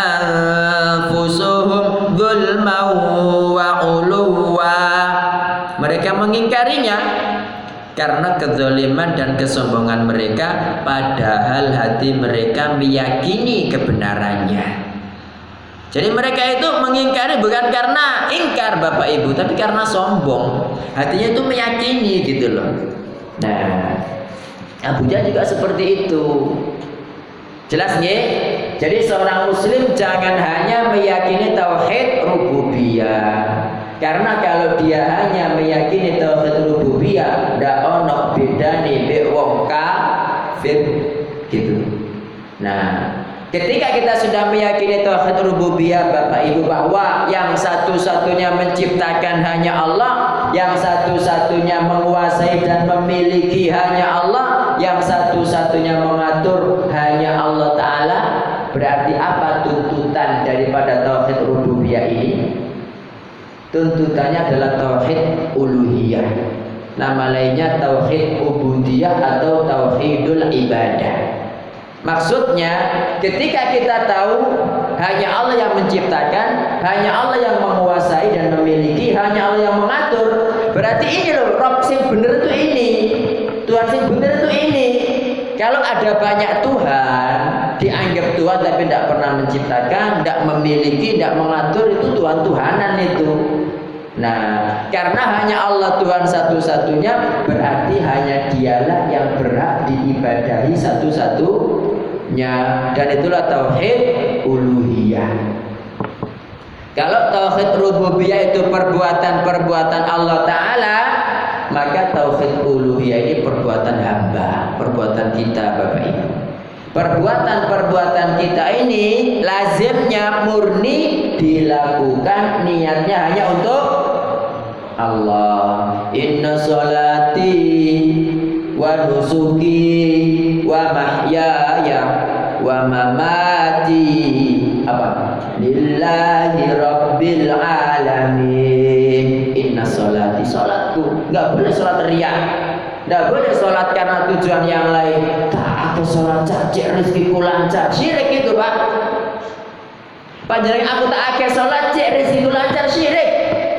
anfusuhum dzulman wa uluwa. Mereka mengingkarinya karena kezaliman dan kesombongan mereka, padahal hati mereka meyakini kebenarannya. Jadi mereka itu mengingkari bukan karena ingkar Bapak Ibu, tapi karena sombong. Hatinya itu meyakini gitu loh. Nah, Abu Jahal juga seperti itu. Jelas nggih? Jadi seorang muslim jangan hanya meyakini tauhid rububiyah. Karena kalau dia hanya meyakini tauhid rububiyah, ndak ono bedane mbek wong kafir gitu. Nah, ketika kita sudah meyakini tauhid rububiyah Bapak Ibu, bahwa yang satu-satunya menciptakan hanya Allah, yang satu-satunya menguasai dan memiliki hanya Allah, yang satu-satunya mengatur hanya Allah Ta'ala, berarti apa tuntutan daripada tauhid rububiyah ini? Tuntutannya adalah tauhid uluhiyah. Nama lainnya tauhid ubudiyah atau tauhidul ibadah. Maksudnya ketika kita tahu hanya Allah yang menciptakan, hanya Allah yang menguasai dan memiliki, hanya Allah yang mengatur, berarti ini loh Rabb sing bener itu ini, Tuhan sing bener itu ini. Kalau ada banyak Tuhan, dianggap Tuhan tapi tidak pernah menciptakan, tidak memiliki, tidak mengatur, itu Tuhan-Tuhanan itu. Nah, karena hanya Allah Tuhan satu-satunya, berarti hanya Dialah yang berhak diibadahi satu-satunya, dan itulah tauhid uluhiyah. Kalau tauhid rububiyah itu perbuatan-perbuatan Allah Ta'ala, maka tauhid uluhiyah ini perbuatan hamba, perbuatan kita Bapak Ibu. Perbuatan-perbuatan kita ini lazimnya murni dilakukan, niatnya hanya untuk Allah. Inna sholati wa nusuki wa mahyaya wa mamati apa? Lillahi rabbil alamin. Inna sholati, sholatku, enggak boleh sholat riya, enggak boleh sholat karena tujuan yang lain. Tak aku sholat cacik rezekiku lancar, syirik itu Pak. Panjenengan aku tak akeh sholat cek rezekiku lancar, syirik.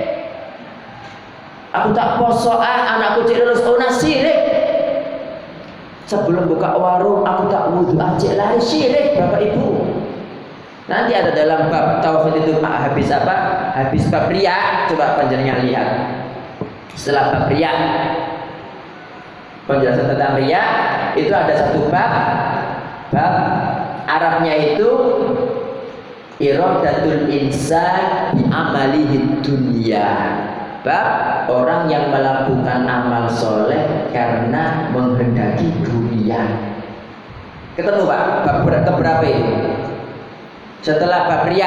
Aku tak posoan anakku cek lulus una, syirik. Sebelum buka warung aku tak wudu acik lari, syirik Bapak Ibu. Nanti ada dalam bab tauhid itu habis apa? Habis bab riya, coba panjenengan lihat. Setelah bab riya, penjelasan tentang riya itu ada satu bab, bab Arabnya itu iradatul insan bi amalihi dunya. Bab orang yang melakukan amal soleh karena menghendaki dunia. Ketemu Pak, bab keberapa itu? Setelah bab riya.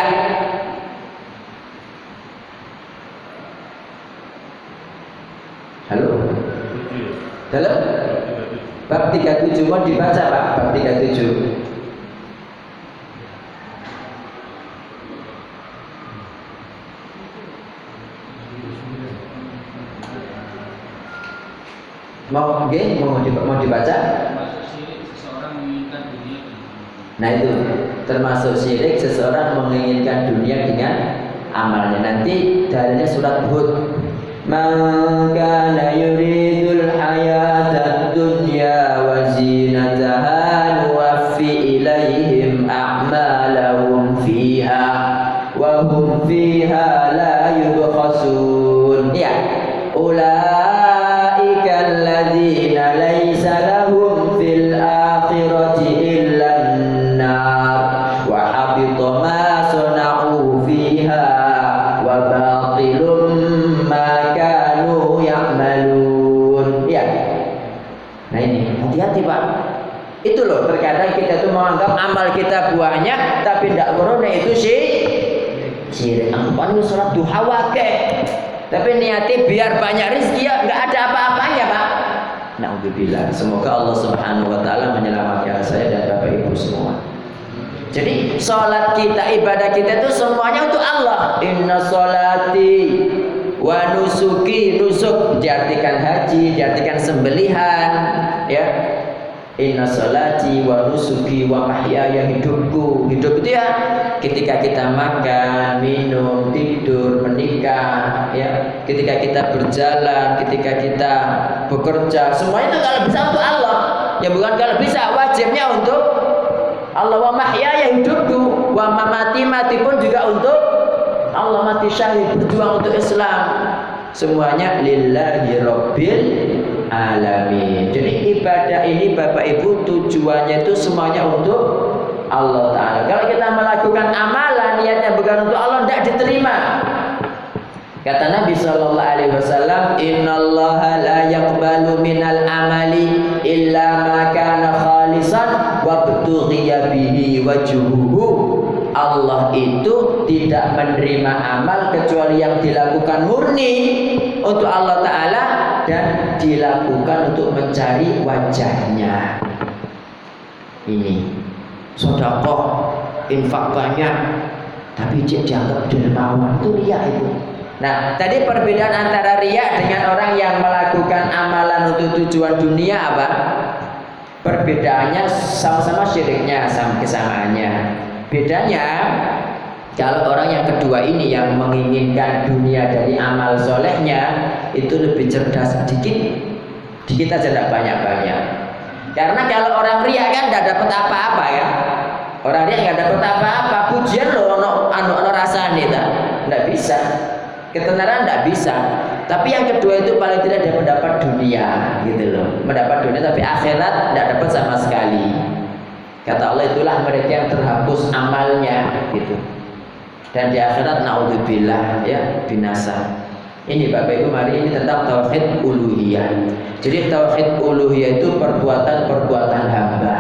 Halo? Dalam? Bab tiga puluh tujuh mau dibaca Pak, bab tiga puluh tujuh. Mau nggih, mau mau dibaca? Nah itu termasuk syirik seseorang menginginkan dunia dengan amalnya. Nanti dalilnya surat Hud. Man kana yuridul hayatad dunya wa zinataha nuwaffi ilaihim a'malahum fiha wa hum fiha la yubkhasun. Ya. Ulaika alladzina laisa lahum fil akhirati illa an-nar wa habita ma sana'u fiha wa batilum ma kanu ya'malun. Ya. Nah ini hati-hati Pak. Itu loh terkadang kita tuh menganggap amal kita banyak tapi tidak merona itu sih syirik. Anggapan surat duha wakeh. Tapi niati biar banyak rezeki ya nggak ada apa-apanya Pak. Na'udzubillah. Semoga Allah Subhanahu Wa Taala menyelamatkan saya dan Bapak Ibu semua. Jadi sholat kita, ibadah kita itu semuanya untuk Allah. Inna sholati wa nusuki, nusuk diartikan haji, diartikan sembelihan, ya. Inna sholati wa nusuki wa mahyaya, hidupku. Hidup itu ya ketika kita makan, minum, tidur, menikah, ya. Ketika kita berjalan, ketika kita bekerja, semuanya itu kalau bisa untuk Allah. Ya bukan kalau bisa, wajibnya untuk Allah. Wa mahyaya, hidupku, wa mamati, mati pun juga untuk Allah, mati syahid, berjuang untuk Islam. Semuanya lillahi rabbil alamin. Jadi ibadah ini Bapak Ibu tujuannya itu semuanya untuk Allah Ta'ala. Kalau kita melakukan amalan niatnya bukan untuk Allah, tidak diterima. Kata Nabi Sallallahu Alaihi Wasallam, Innallaha la yaqbalu minal amali illa ma kana khalisan wa btughiya bihi wajhuhu. Allah itu tidak menerima amal kecuali yang dilakukan murni untuk Allah Ta'ala dan dilakukan untuk mencari wajahnya. Ini sedekah, infak banyak tapi dianggap dermawan, itu riya itu. Nah, tadi perbedaan antara riya dengan orang yang melakukan amalan untuk tujuan dunia apa? Perbedaannya sama-sama syiriknya, sama kesamaannya. Bedanya, kalau orang yang kedua ini yang menginginkan dunia dari amal solehnya itu lebih cerdas sedikit, dikit aja tidak banyak-banyak. Karena kalau orang riya kan tidak dapat apa-apa ya. Orang riya nggak dapat apa-apa, pujian loh, no, anu, anu rasanya tidak bisa. Ketenaran tidak bisa. Tapi yang kedua itu paling tidak dia mendapat dunia, gitu loh. Mendapat dunia tapi akhirat tidak dapat sama sekali. Kata Allah, itulah mereka yang terhapus amalnya, gitu. Dan di akhirat naudzubillah ya binasa. Ini Bapak Ibu, mari ini tentang tauhid uluhiyah. Jadi tauhid uluhiyah itu perbuatan-perbuatan hamba.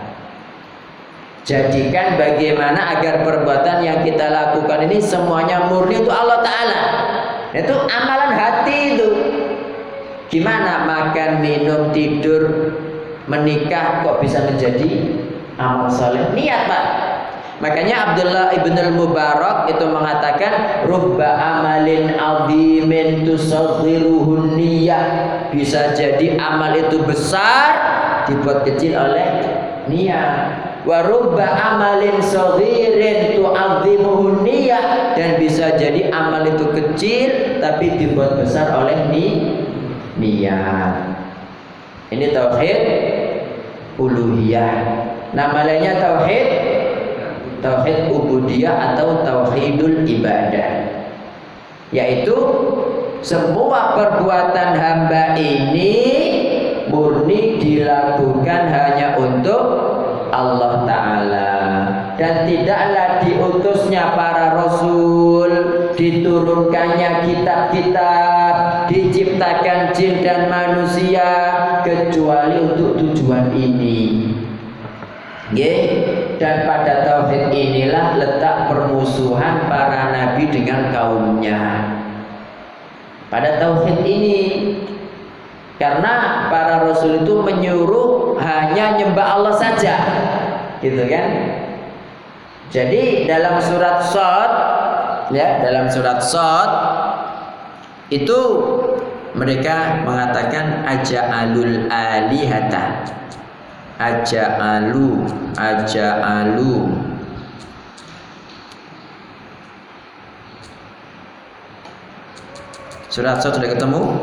Jadikan bagaimana agar perbuatan yang kita lakukan ini semuanya murni untuk Allah Ta'ala. Itu amalan hati itu. Gimana makan, minum, tidur, menikah kok bisa menjadi amal soleh? Niat Pak. Makanya Abdullah ibn al-Mubarak itu mengatakan rubba amalin azimin tusaghiruhun niyah. Bisa jadi amal itu besar dibuat kecil oleh niat. Wa rubba amalin saghirin tu'azzimuhun niyah, dan bisa jadi amal itu kecil tapi dibuat besar oleh ni niat. Ini tauhid uluhiyah. Nama lainnya tauhid tauhid ubudiyah atau tauhidul ibadah, yaitu semua perbuatan hamba ini murni dilakukan hanya untuk Allah Ta'ala, dan tidaklah diutusnya para rasul, diturunkannya kitab-kitab, diciptakan jin dan manusia kecuali untuk tujuan ini. Yeah. Dan pada tauhid inilah letak permusuhan para nabi dengan kaumnya. Pada tauhid ini, karena para rasul itu menyuruh hanya nyembah Allah saja, gitu kan? Jadi dalam surat Shad, ya, dalam surat Shad itu mereka mengatakan aja'alul alihata, aja'alu, aja'alu. Surat sudah ketemu?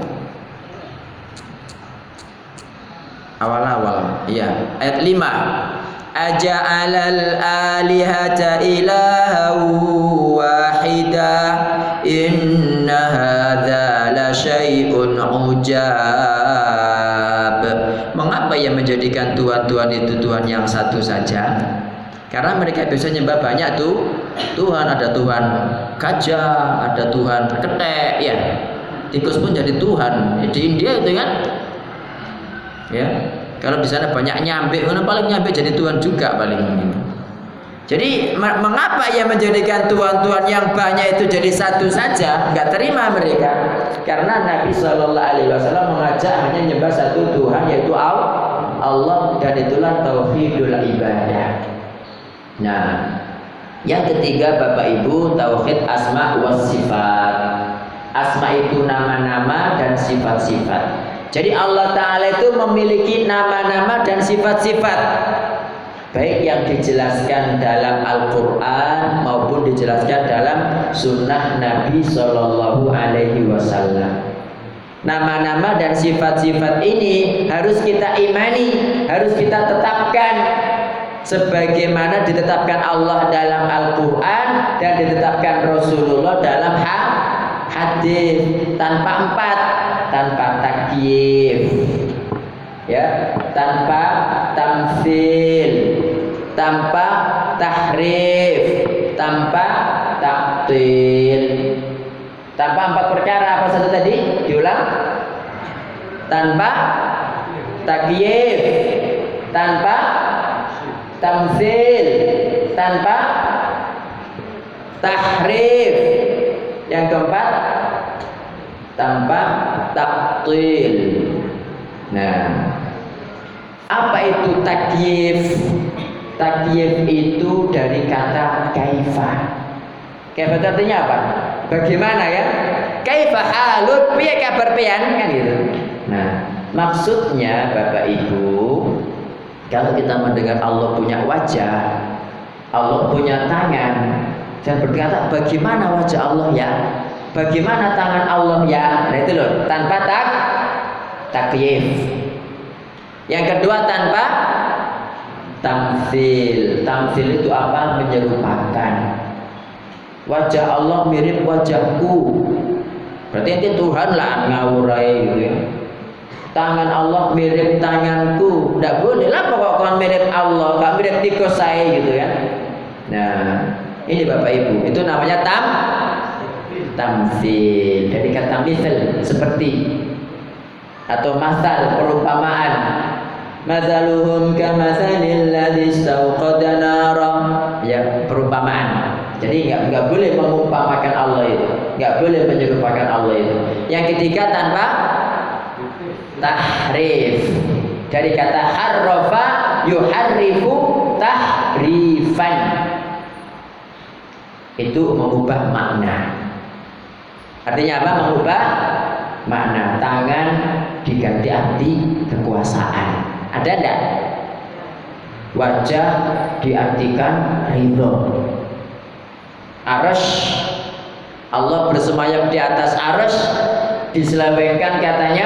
Awal-awal, iya. Ayat lima. Aja'alal alihata ilaha wahida inna hadza la syai'un ujab. Mengapa ia menjadikan Tuhan-Tuhan itu Tuhan yang satu saja? Karena mereka biasa nyembah banyak tuh Tuhan. Ada Tuhan gajah, ada Tuhan ketek, ya. Tikus pun jadi Tuhan. Di India itu kan, ya. Kalau di sana banyak nyambe, mana paling nyambe jadi Tuhan juga paling. Jadi mengapa ia menjadikan Tuhan-Tuhan yang banyak itu jadi satu saja? Enggak terima mereka. Karena Nabi Shallallahu Alaihi Wasallam mengajak hanya nyembah satu Tuhan, yaitu Allah, dan itulah tauhidul ibadah. Nah, yang ketiga Bapak Ibu, tauhid asma wa sifat. Asma itu nama-nama dan sifat-sifat. Jadi Allah Ta'ala itu memiliki nama-nama dan sifat-sifat, baik yang dijelaskan dalam Al-Quran maupun dijelaskan dalam sunnah Nabi Shallallahu Alaihi Wasallam. Nama-nama dan sifat-sifat ini harus kita imani, harus kita tetapkan sebagaimana ditetapkan Allah dalam Al-Quran dan ditetapkan Rasulullah dalam hadis, tanpa empat, tanpa takyif, ya, tanpa tamtsil, tanpa tahrif, tanpa taktil, tanpa empat perkara. Apa satu tadi? Diulang. Tanpa takyif, tanpa tamtsil, tanpa tahrif. Yang keempat, tanpa taktil. Nah, apa itu takyif? Takyif itu dari kata kaifa. Kaifa artinya apa? Bagaimana ya? Kaifa haluk, piye kabar pian, kan gitu. Nah, maksudnya Bapak Ibu, kalau kita mendengar Allah punya wajah, Allah punya tangan, dan berkata bagaimana wajah Allah ya, bagaimana tangan Allah ya, nah itu loh, tanpa tak takyif. Yang kedua, tanpa tamtsil. Tamtsil itu apa? Menyerupakan. Wajah Allah mirip wajahku, berarti itu Tuhan lah ngawurai gitu ya. Tangan Allah mirip tanganku, tidak boleh lah pokoknya mirip Allah, gak mirip tikus saya gitu ya. Nah, ini Bapak Ibu, itu namanya tam tamtsil, dari kata misal, seperti, atau masal, perumpamaan. Mazaluhum kamatsalil ladzi istauqada nara, ya, perumpamaan. Jadi nggak nggak boleh mengumpamakan Allah itu, nggak boleh menyerupakan Allah itu. Yang ketiga, tanpa tahrif, dari kata harrafa yuharrifu tahrifan, itu mengubah makna. Artinya apa? Mengubah makna. Tangan diganti arti kekuasaan. Ada enggak? Wajah diartikan ridho. Arasy, Allah bersemayam di atas arasy, diselewengkan katanya.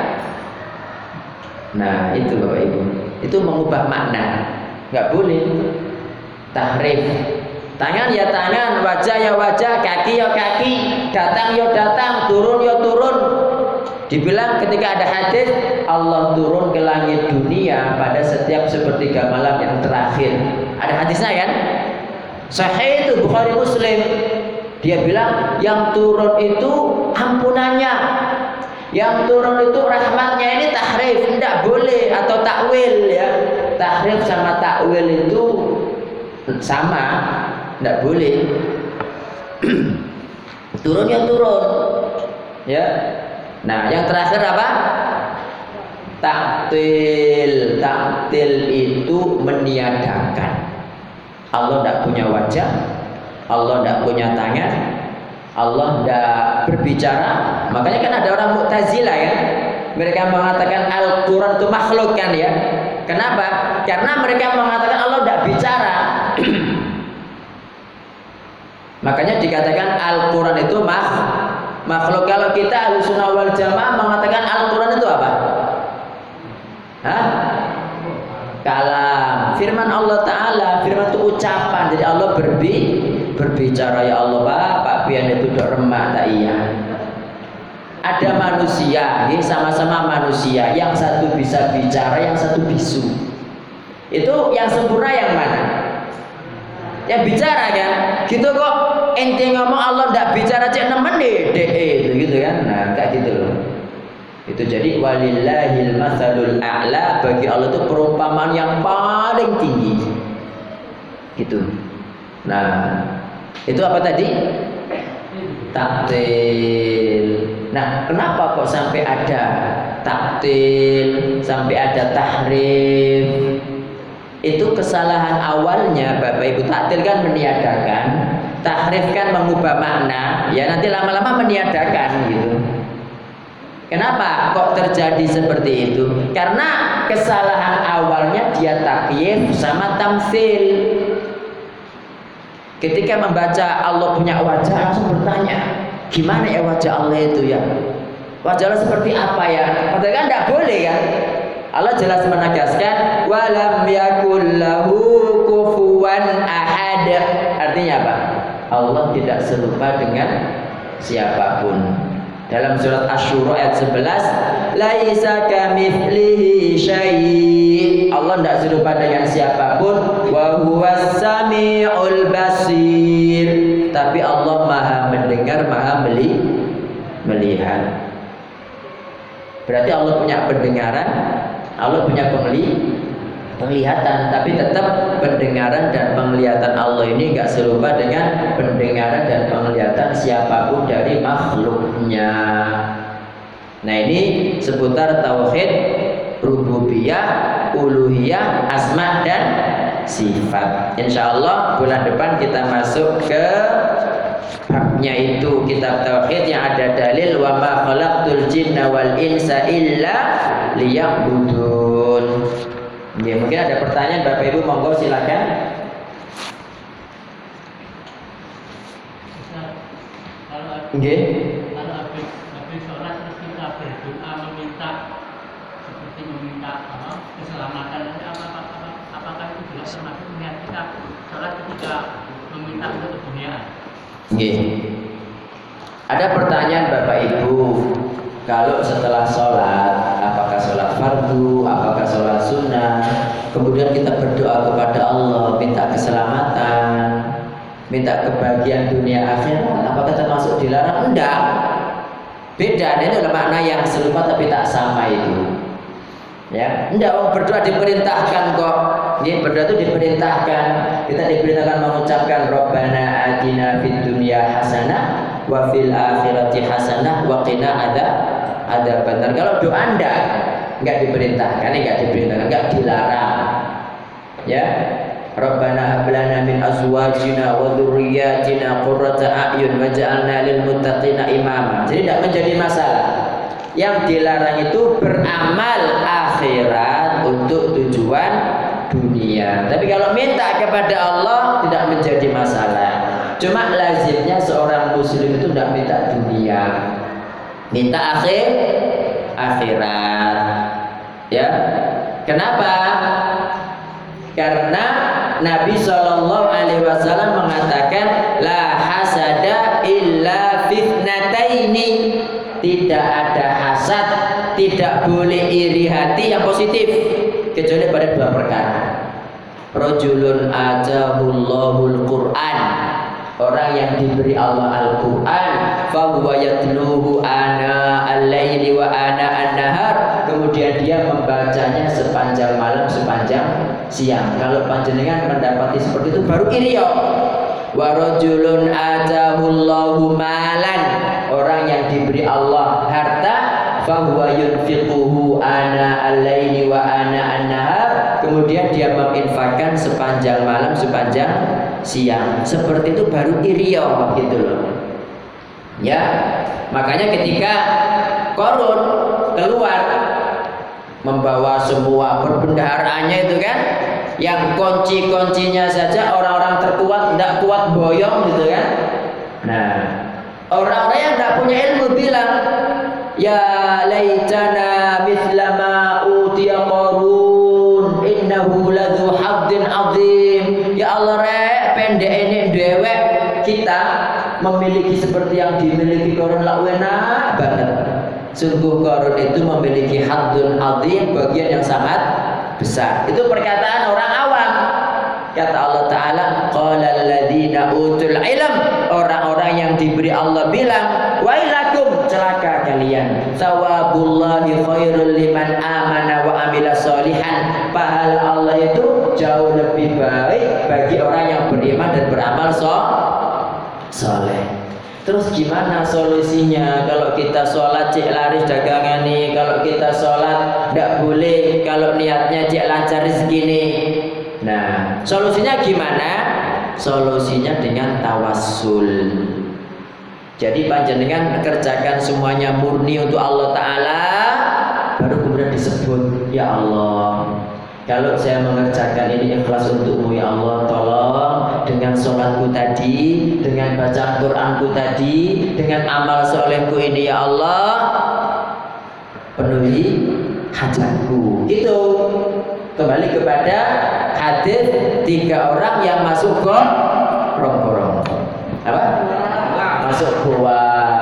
Nah, itu Bapak Ibu, itu mengubah makna. Enggak boleh tahrif. Tangan ya tangan, wajah ya wajah, kaki ya kaki, datang ya datang, turun ya turun. Dibilang ketika ada hadis Allah turun ke langit dunia pada setiap sepertiga malam yang terakhir. Ada hadisnya kan? Sahih itu, Bukhari Muslim. Dia bilang yang turun itu ampunannya, yang turun itu rahmatnya. Ini tahrif, tidak boleh, atau takwil ya. Tahrif sama takwil itu sama, tidak boleh. Turun yang turun, ya. Nah, yang terakhir apa? Taktil. Taktil itu meniadakan. Allah tidak punya wajah, Allah tidak punya tangan, Allah tidak berbicara. Makanya kan ada orang Mu'tazilah ya, mereka mengatakan Al-Quran itu makhluk kan ya. Kenapa? Karena mereka mengatakan Allah tidak bicara. Makanya dikatakan Al-Quran itu mak makhluk. Kalau kita Ahlussunnah wal Jamaah mengatakan Al-Quran itu apa? Hah? Kalam, firman Allah Ta'ala. Firman itu ucapan. Jadi Allah berbi berbicara. Ya Allah Pak pian itu dok remak tak iya. Ada manusia, ini sama-sama manusia. Yang satu bisa bicara, yang satu bisu. Itu yang sempurna yang mana? Yang bicara kan? Gitu kok ente ngomong Allah tidak bicara cek nemen deh, itu gitu kan? Nah kayak gitu loh. Itu jadi walillahil matsalul a'la, bagi Allah itu perumpamaan yang paling tinggi. Gitu. Nah, itu apa tadi? Taktil. Nah, kenapa kok sampai ada taktil, sampai ada tahrif? Itu kesalahan awalnya Bapak Ibu. Taktil kan meniadakan, tahrif kan mengubah makna, ya nanti lama-lama meniadakan gitu. Kenapa kok terjadi seperti itu? Karena kesalahan awalnya dia takyif sama tamtsil. Ketika membaca Allah punya wajah, langsung bertanya, gimana ya wajah Allah itu ya? Wajah Allah seperti apa ya? Padahal kan tidak boleh kan? Allah jelas menegaskan walam yakul lahu kufuwan ahad. Artinya apa? Allah tidak serupa dengan siapapun. Dalam surat Asy-Syura ayat sebelas, laisa kamitslihi syai'. Allah tidak serupa dengan siapapun. Wa huwas samiul basir. Tapi Allah Maha mendengar, Maha melihat. Berarti Allah punya pendengaran, Allah punya penglihatan, tapi tetap pendengaran dan penglihatan Allah ini enggak serupa dengan pendengaran dan penglihatan siapapun dari makhluknya. Nah ini seputar tauhid rububiyah, uluhiyah, asma dan sifat. Insya Allah bulan depan kita masuk ke babnya itu kitab tauhid yang ada dalil wa ma khalaqtul jinna wal insa illa liya'budun. Ya, mungkin ada pertanyaan Bapak Ibu, monggo silakan. Nggih. Kalau habis habis sholat terus kita berdoa meminta seperti meminta apa keselamatan, apa apa apakah itu juga termasuk niat kita sholat ketika meminta untuk keduniaan? Nggih. Ada pertanyaan Bapak Ibu, kalau setelah sholat, apakah sholat fardu, apakah sholat sunnah, kemudian kita berdoa kepada Allah, minta keselamatan, minta kebahagiaan dunia akhirat, apakah termasuk dilarang? Enggak. Beda, ini adalah makna yang serupa tapi tak sama itu. Ya, enggak, orang berdoa diperintahkan kok. Ini berdoa itu diperintahkan. Kita diperintahkan mengucapkan Rabbana atina fid dunya hasanah wa fil akhirati hasanah wa qina ada ada benar. Kalau doa enggak, enggak diperintahkan, enggak diperintahkan, enggak dilarang. Ya. Rabbana hab lana min azwajina wa dzurriyyatina qurrata a'yun waj'alna lil muttaqina imama. Jadi tidak menjadi masalah. Yang dilarang itu beramal akhirat untuk tujuan dunia. Tapi kalau minta kepada Allah tidak menjadi masalah. Cuma lazimnya seorang muslim itu tidak minta dunia, minta akhir akhirat. Ya. Kenapa? Karena Nabi shallallahu alaihi wasallam mengatakan la hasada illa fitnataini. Tidak ada hasad, tidak boleh iri hati yang positif kecuali pada dua perkara. Rajulun ajahullahul Qur'an, orang yang diberi Allah Al-Qur'an, fa huwa yatluhu ana al-laili wa ana an-nahar, kemudian dia membacanya sepanjang malam sepanjang siang. Kalau panjenengan mendapati seperti itu baru iri ya. Wa rajulun atahullahu malan, orang yang diberi Allah harta, fa huwa yunfiquhu ana al-laili wa ana an-nahar, kemudian dia menginfakkan sepanjang malam sepanjang siang. Seperti itu baru iri ya gitu loh. Ya. Makanya ketika Qarun keluar membawa semua perbendaharaannya itu kan, yang kunci-kuncinya saja orang-orang terkuat tidak kuat boyong gitu kan. Nah, orang-orang yang tidak punya ilmu bilang, ya laitana mithla ma utiya Qarun innahu ladzu haddin azim. Ya Allah rek, pendek ini dewek kita memiliki seperti yang dimiliki Qarun, lah enak banget. Sungguh Qarun itu memiliki haddun azim, bagian yang sangat besar. Itu perkataan orang awam. Kata Allah Ta'ala, qala alladzina utul ilm, orang-orang yang diberi Allah bilang, wailakum, celaka kalian, thawabullahi khairul liman amana wa amila sholihan. Pahala Allah itu jauh lebih baik bagi orang yang beriman dan beramal soleh. Terus gimana solusinya? Kalau kita sholat cek laris dagangan nih, kalau kita sholat tidak boleh, kalau niatnya cek lancar rezeki nih. Nah, solusinya gimana? Solusinya dengan tawassul. Jadi panjenengan kerjakan semuanya murni untuk Allah Ta'ala, baru kemudian disebut, ya Allah, kalau saya mengerjakan ini ikhlas untukmu ya Allah, tolong dengan sholatku tadi, dengan bacaan Quranku tadi, dengan amal solehku ini ya Allah, penuhi hajatku. Gitu. Kembali kepada hadis tiga orang yang masuk gorong-gorong. Apa? Masuk gua.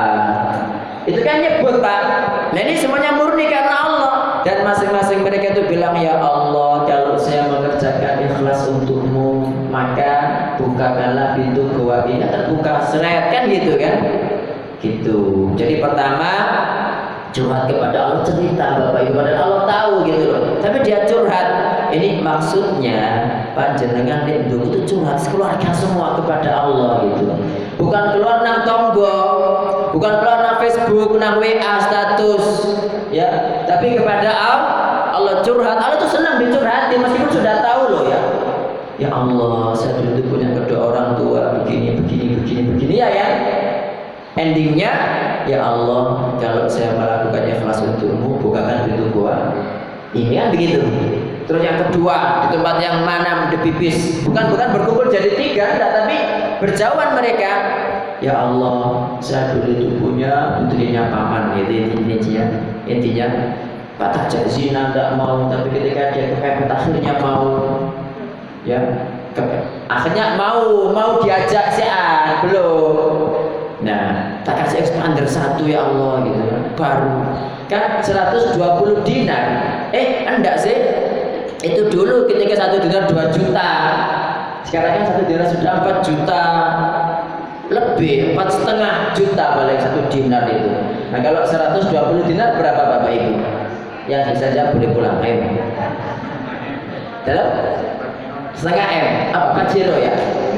Itu kan nyebut Pak. Nah ini semuanya murni karena Allah. Dan masing-masing mereka itu bilang, ya Allah, kalau saya mengerjakan ikhlas untukmu, maka bukakanlah pintu gua ini. Terbuka seret kan gitu kan. Gitu. Jadi pertama curhat kepada Allah, cerita Bapak Ibu, dan Allah tahu gitu loh. Tapi dia curhat. Ini maksudnya panjenengan itu curhat keluarga semua kepada Allah gitu. Bukan keluar nang tonggo, bukan keluar nang Facebook, nang W A status, ya. Tapi kepada Allah, Allah curhat. Allah itu senang dicurhati meskipun sudah tahu loh ya. Ya Allah, saya dulu itu punya kedua orang tua begini, begini, begini, begini ya ya. Endingnya, ya Allah, kalau saya melakukan ikhlas untukmu, bukakan pintu gua. Ini kan begitu. Terus yang kedua, di tempat yang mana di pipis, bukan bukan berkumpul jadi tiga, enggak, tapi berjauhan mereka. Ya Allah, saya dulu itu punya putrinya paman, gitu intinya. Intinya, Pak tajak zina enggak mau, tapi ketika dia kepepet akhirnya mau, ya, kepepet. Akhirnya mau, mau diajak sian, belum. Nah, tak kasih expander satu ya Allah gitu, baru kan seratus dua puluh dinar. Eh, enggak sih? Itu dulu ketika satu dinar dua juta. Sekarang kan satu dinar sudah empat juta lebih, empat setengah juta balik satu dinar itu. Nah kalau seratus dua puluh dinar berapa Bapak Ibu? Yang bisa jawab boleh pulang. Ayo. Dalam setengah M. Apa Pajero ya?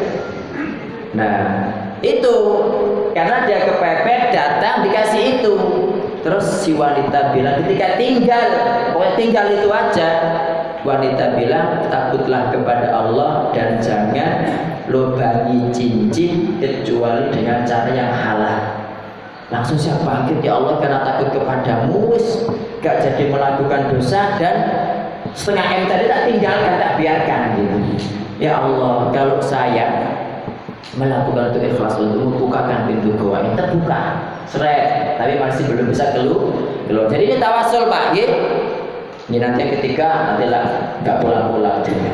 Nah itu karena dia kepepet datang dikasih itu. Terus si wanita bilang ketika tinggal, pokoknya tinggal itu aja. Wanita bilang takutlah kepada Allah dan jangan lubangi cincin kecuali dengan cara yang halal. Langsung saya bangkit, ya Allah, karena takut kepadamu, wis gak jadi melakukan dosa, dan setengah M tadi tak tinggalkan, tak biarkan gitu. Ya Allah, kalau saya melakukan itu ikhlas untukmu, bukakan pintu gua ini. Terbuka, seret, tapi masih belum bisa keluar. keluar. Jadi ini tawasul Pak, gitu. Ini nanti yang ketiga, nantilah nggak pulang-pulang juga.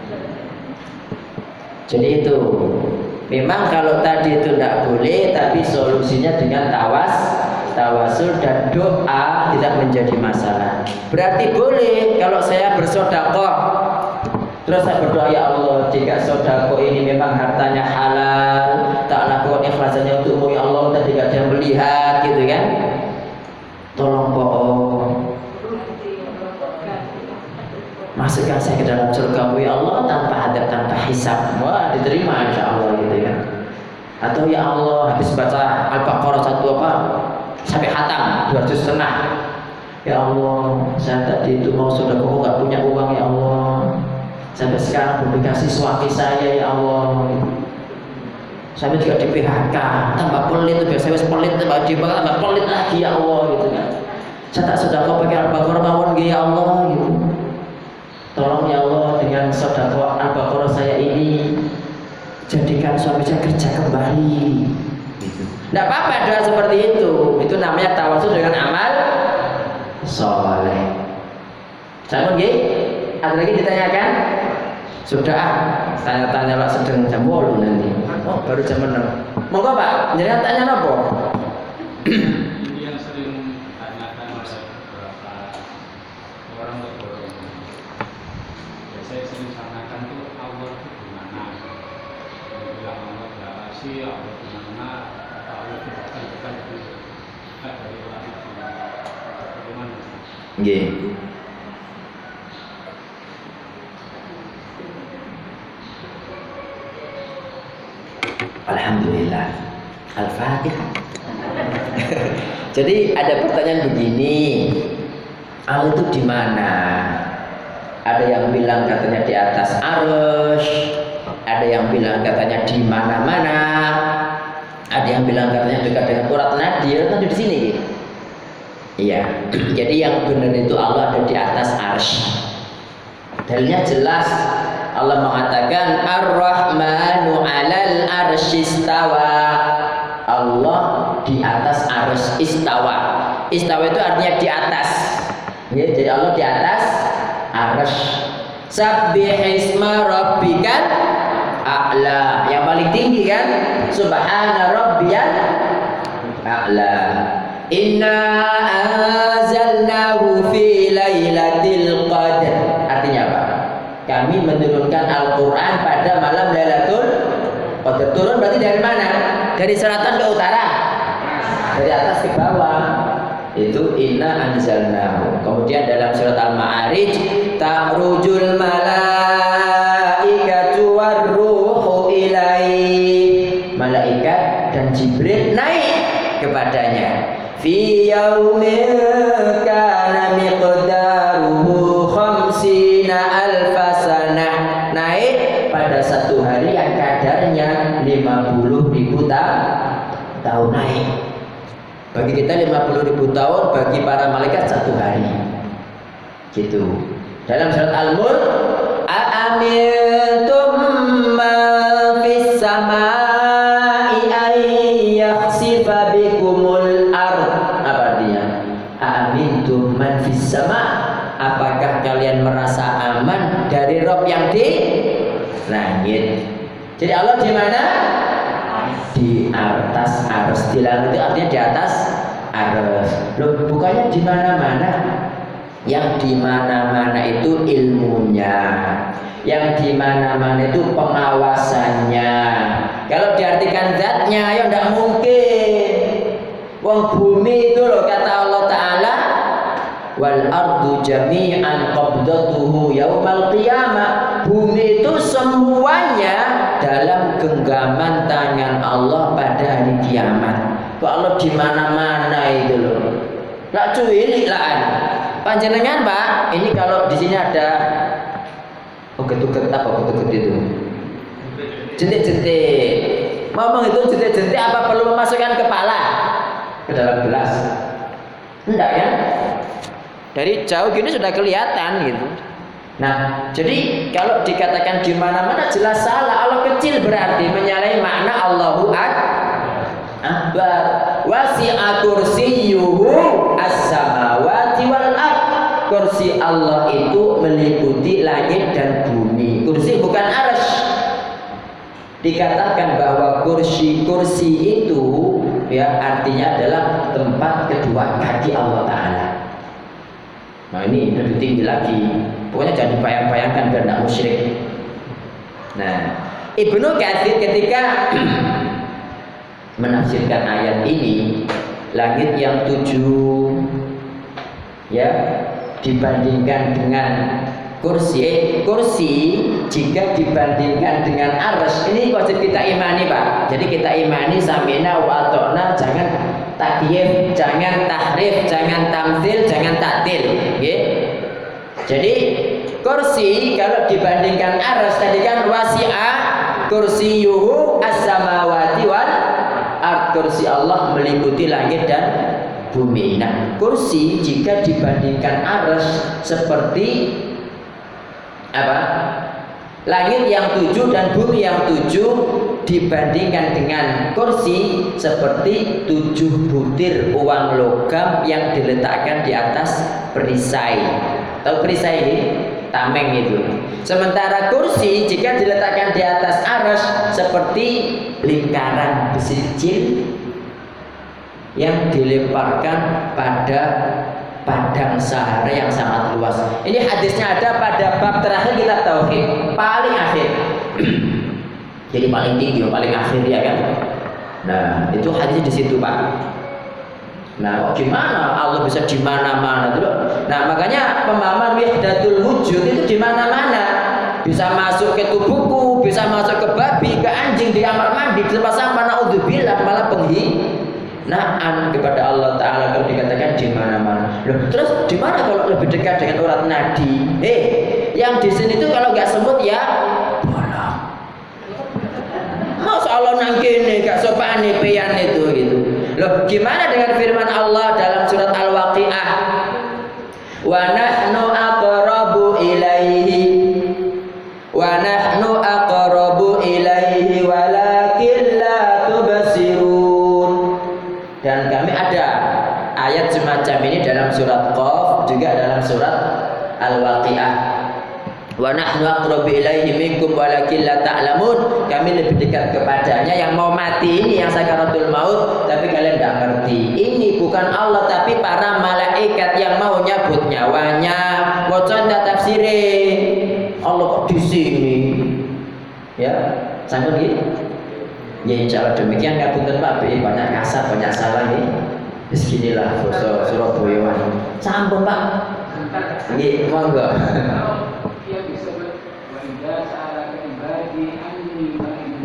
Jadi itu, memang kalau tadi itu tidak boleh, tapi solusinya dengan tawas, tawasul dan doa tidak menjadi masalah. Berarti boleh kalau saya bersedekah, terus saya berdoa, ya Allah, jika sedekah ini memang hartanya halal, tak lakukan ikhlasannya untukmu ya Allah, dan tidak ada yang melihat, gitu kan? Tolong bohong. Masukkan saya ke dalam surga-Mu ya Allah tanpa adab, tanpa hisab. Wah, diterima insya Allah gitu ya. Atau ya Allah, habis baca Al-Baqarah satu apa sampai hatam dua ratus setengah. Ya Allah, saya tadi itu mau sedekah kok nggak punya uang ya Allah. Sampai sekarang belum dikasih suami saya ya Allah. Sampai juga di P H K, tambah pelit, biasa wis pelit, tambah di P H K, tambah pelit lagi ya Allah gitu kan. Saya tak sedekah pakai Al-Baqarah mawon nggih ya Allah gitu. Tolong ya Allah dengan sedekah Al-Baqarah saya ini jadikan suami saya kerja kembali. Gitu. Tidak apa-apa doa seperti itu. Itu namanya tawasul dengan amal soleh. Sama nggih? Ada lagi ditanyakan? Sudah ah, tanya-tanya lah sedang jam bolu nanti. Oh, baru jam enam. Monggo Pak, jenengan tanya apa? Ini yang sering tanyakan oleh beberapa orang berbohong. Ya, saya sering tanyakan tuh Allah itu gimana? Yang bilang Allah berasi, Allah gimana? Atau Allah bukan bukan dari bukan dari orang itu. Bagaimana? Nggih. Alhamdulillah. Al-Fatihah. Jadi ada pertanyaan begini, Allah itu di mana? Ada yang bilang katanya di atas arsh, ada yang bilang katanya di mana-mana, ada yang bilang katanya dekat dengan urat nadi, kan di sini. Iya. Jadi yang benar itu Allah ada di atas arsh. Dalilnya jelas. Allah mengatakan Ar-Rahmanu 'alal arsy istawa. Allah di atas arsy istawa. Istawa itu artinya di atas. Ya, jadi Allah di atas arsy. Sabbihisma rabbikal a'la. Yang paling tinggi kan? Subhana rabbiyal a'la. Inna anzalnahu fi lailatul qadar. Artinya apa? Kami menurunkan Al-Quran pada malam Lailatul Qadar. Turun berarti dari mana? Dari selatan ke utara, dari atas ke bawah. Itu inna anzalnahu. Kemudian dalam surat Al-Ma'arij, ta'rujul malaikatu warruhu ilaihi. Malaikat dan Jibril naik kepadanya. Fi yaumin kana miqdaruhu khamsina alfa sanah. Naik pada satu hari yang kadarnya lima puluh ribu tahun naik. Bagi kita lima puluh ribu tahun, bagi para malaikat satu hari. Gitu. Dalam surat Al-Mulk, a'amintum man fis samai ay yakhsifa bikumul ard. Apa artinya? A'amintum man fis sama. Apakah kalian merasa aman dari Rob yang di langit? Jadi Allah di mana? Di atas arus. Di langit itu artinya di atas arus. Loh, bukannya di mana-mana? Yang di mana-mana itu ilmunya. Yang di mana-mana itu pengawasannya. Kalau diartikan zatnya, ya tidak mungkin. Wong bumi itu loh kata Allah Ta'ala, wal ardu jami'an qabdatuhu yaumal qiyamah. Bumi itu semuanya dalam genggaman tangan Allah pada hari kiamat. Kok Allah di mana-mana itu loh. Lah cuwilik lah. Panjenengan Pak, ini kalau di sini ada uget-uget apa uget-uget itu? Jentik-jentik. Ngomong itu jentik-jentik apa perlu memasukkan kepala ke dalam gelas? Enggak ya? Dari jauh gini sudah kelihatan gitu. Nah, jadi kalau dikatakan di mana-mana jelas salah. Allah kecil berarti menyalahi makna Allahu Akbar. Wasi'a kursiyyuhu as-samawati wal ard. Kursi Allah itu meliputi langit dan bumi. Kursi bukan arsy. Dikatakan bahwa kursi-kursi itu ya artinya adalah tempat kedua kaki Allah Ta'ala. Nah ini lebih tinggi lagi. Pokoknya jangan dibayang-bayangkan biar tidak musyrik. Nah, Ibnu Katsir ketika menafsirkan ayat ini, langit yang tujuh ya dibandingkan dengan kursi, eh, kursi jika dibandingkan dengan arsy, ini wajib kita imani Pak. Jadi kita imani samina wa ata'na, jangan takyif, jangan tahrif, jangan tamtsil, jangan taktil. Okay? Jadi kursi kalau dibandingkan arsy tadi kan wasi'a kursiyuhu as-samawati wal ard. Kursi Allah meliputi langit dan bumi. Nah, kursi jika dibandingkan arsy seperti apa? Langit yang tujuh dan bumi yang tujuh dibandingkan dengan kursi seperti tujuh butir uang logam yang diletakkan di atas perisai. Tahu perisai ini? Tameng itu. Sementara kursi jika diletakkan di atas arsy seperti lingkaran besi kecil yang dilemparkan pada padang Sahara yang sangat luas. Ini hadisnya ada pada bab terakhir kitab tauhid, paling akhir. Jadi paling tinggi, paling akhir ya kan. Nah, itu hadisnya di situ, Pak. Nah, gimana Allah bisa di mana-mana tuh? Nah, makanya pemahaman wahdatul wujud itu di mana-mana. Bisa masuk ke tubuhku, bisa masuk ke babi, ke anjing, di kamar mandi, di tempat sampah, naudzubillah, malah penghinaan kepada Allah Ta'ala kalau dikatakan di mana-mana. Loh, terus di mana kalau lebih dekat dengan urat nadi? Eh, yang di sini tuh kalau nggak semut ya bolong. Masa Allah nang kene gak sopan nih pian itu gitu. Loh, gimana dengan firman Allah dalam surat Al-Waqiah? Wa nahnu aqrabu ilaihi wa nahnu aqrabu ilaihi walakin la tubsirun. Dan kami ada ayat semacam ini dalam surat Qaf, juga dalam surat Al-Waqiah. Wa nahnu aqrabu ilaihi minkum walakin la ta'lamun. Kami lebih dekat kepadanya. Yang mau mati ini yang sakaratul maut, tapi kalian tidak ngerti. Ini bukan Allah tapi para malaikat yang mau nyabut nyawanya. Wacan tafsire. Allah kok di sini? Ya, sanggup gitu. Ya insya Allah demikian. Ngapunten Pak B, banyak kasar, banyak salah nih. Bismillah, basa Surabaya. Sampun Pak. Nggih, monggo. Dia bisa berwajah salah kembali ani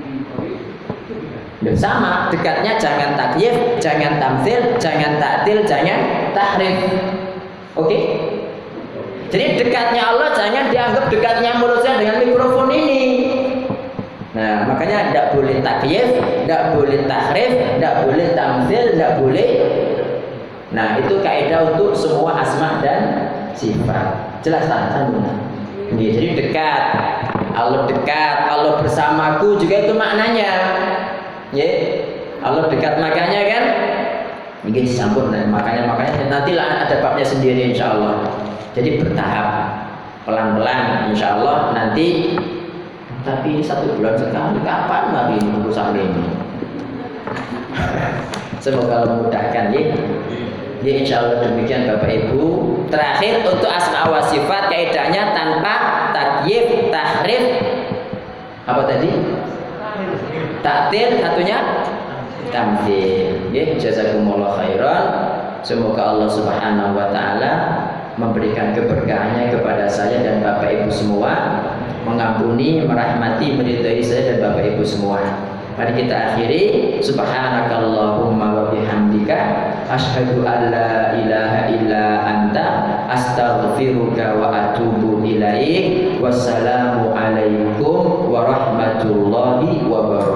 Ya, sama, dekatnya jangan takyif, jangan tamtsil, jangan taktil, jangan tahrif. Oke? Okay? Jadi dekatnya Allah jangan dianggap dekatnya mulut saya dengan mikrofon ini. Nah, makanya tidak boleh takyif, tidak boleh tahrif, tidak boleh tamtsil, tidak boleh. Nah, itu kaidah untuk semua asma dan sifat. Jelas tak? Jadi dekat, Allah dekat, Allah bersamaku juga itu maknanya. Ya, Allah dekat, makanya kan ini disambut. Nah, makanya makanya nantilah ada babnya sendiri insya Allah. Jadi bertahap, pelan-pelan insya Allah nanti. Tapi satu bulan sekali, kapan lagi nunggu sampai ini? Semoga Allah memudahkan ya. Ya insya Allah demikian Bapak Ibu. Terakhir untuk asma wa sifat kaidahnya tanpa takyif, tahrif, apa tadi? Taktil, satunya tamthil. Ya, jazakumullah khairan. Semoga Allah Subhanahu wa taala memberikan keberkahannya kepada saya dan Bapak Ibu semua, mengampuni, merahmati, meridai saya dan Bapak Ibu semua. Mari kita akhiri. Subhanakallahumma wa bihamdika asyhadu an la ilaha illa anta astaghfiruka wa atubu ilaik. Wassalamu alaikum warahmatullahi wabarakatuh.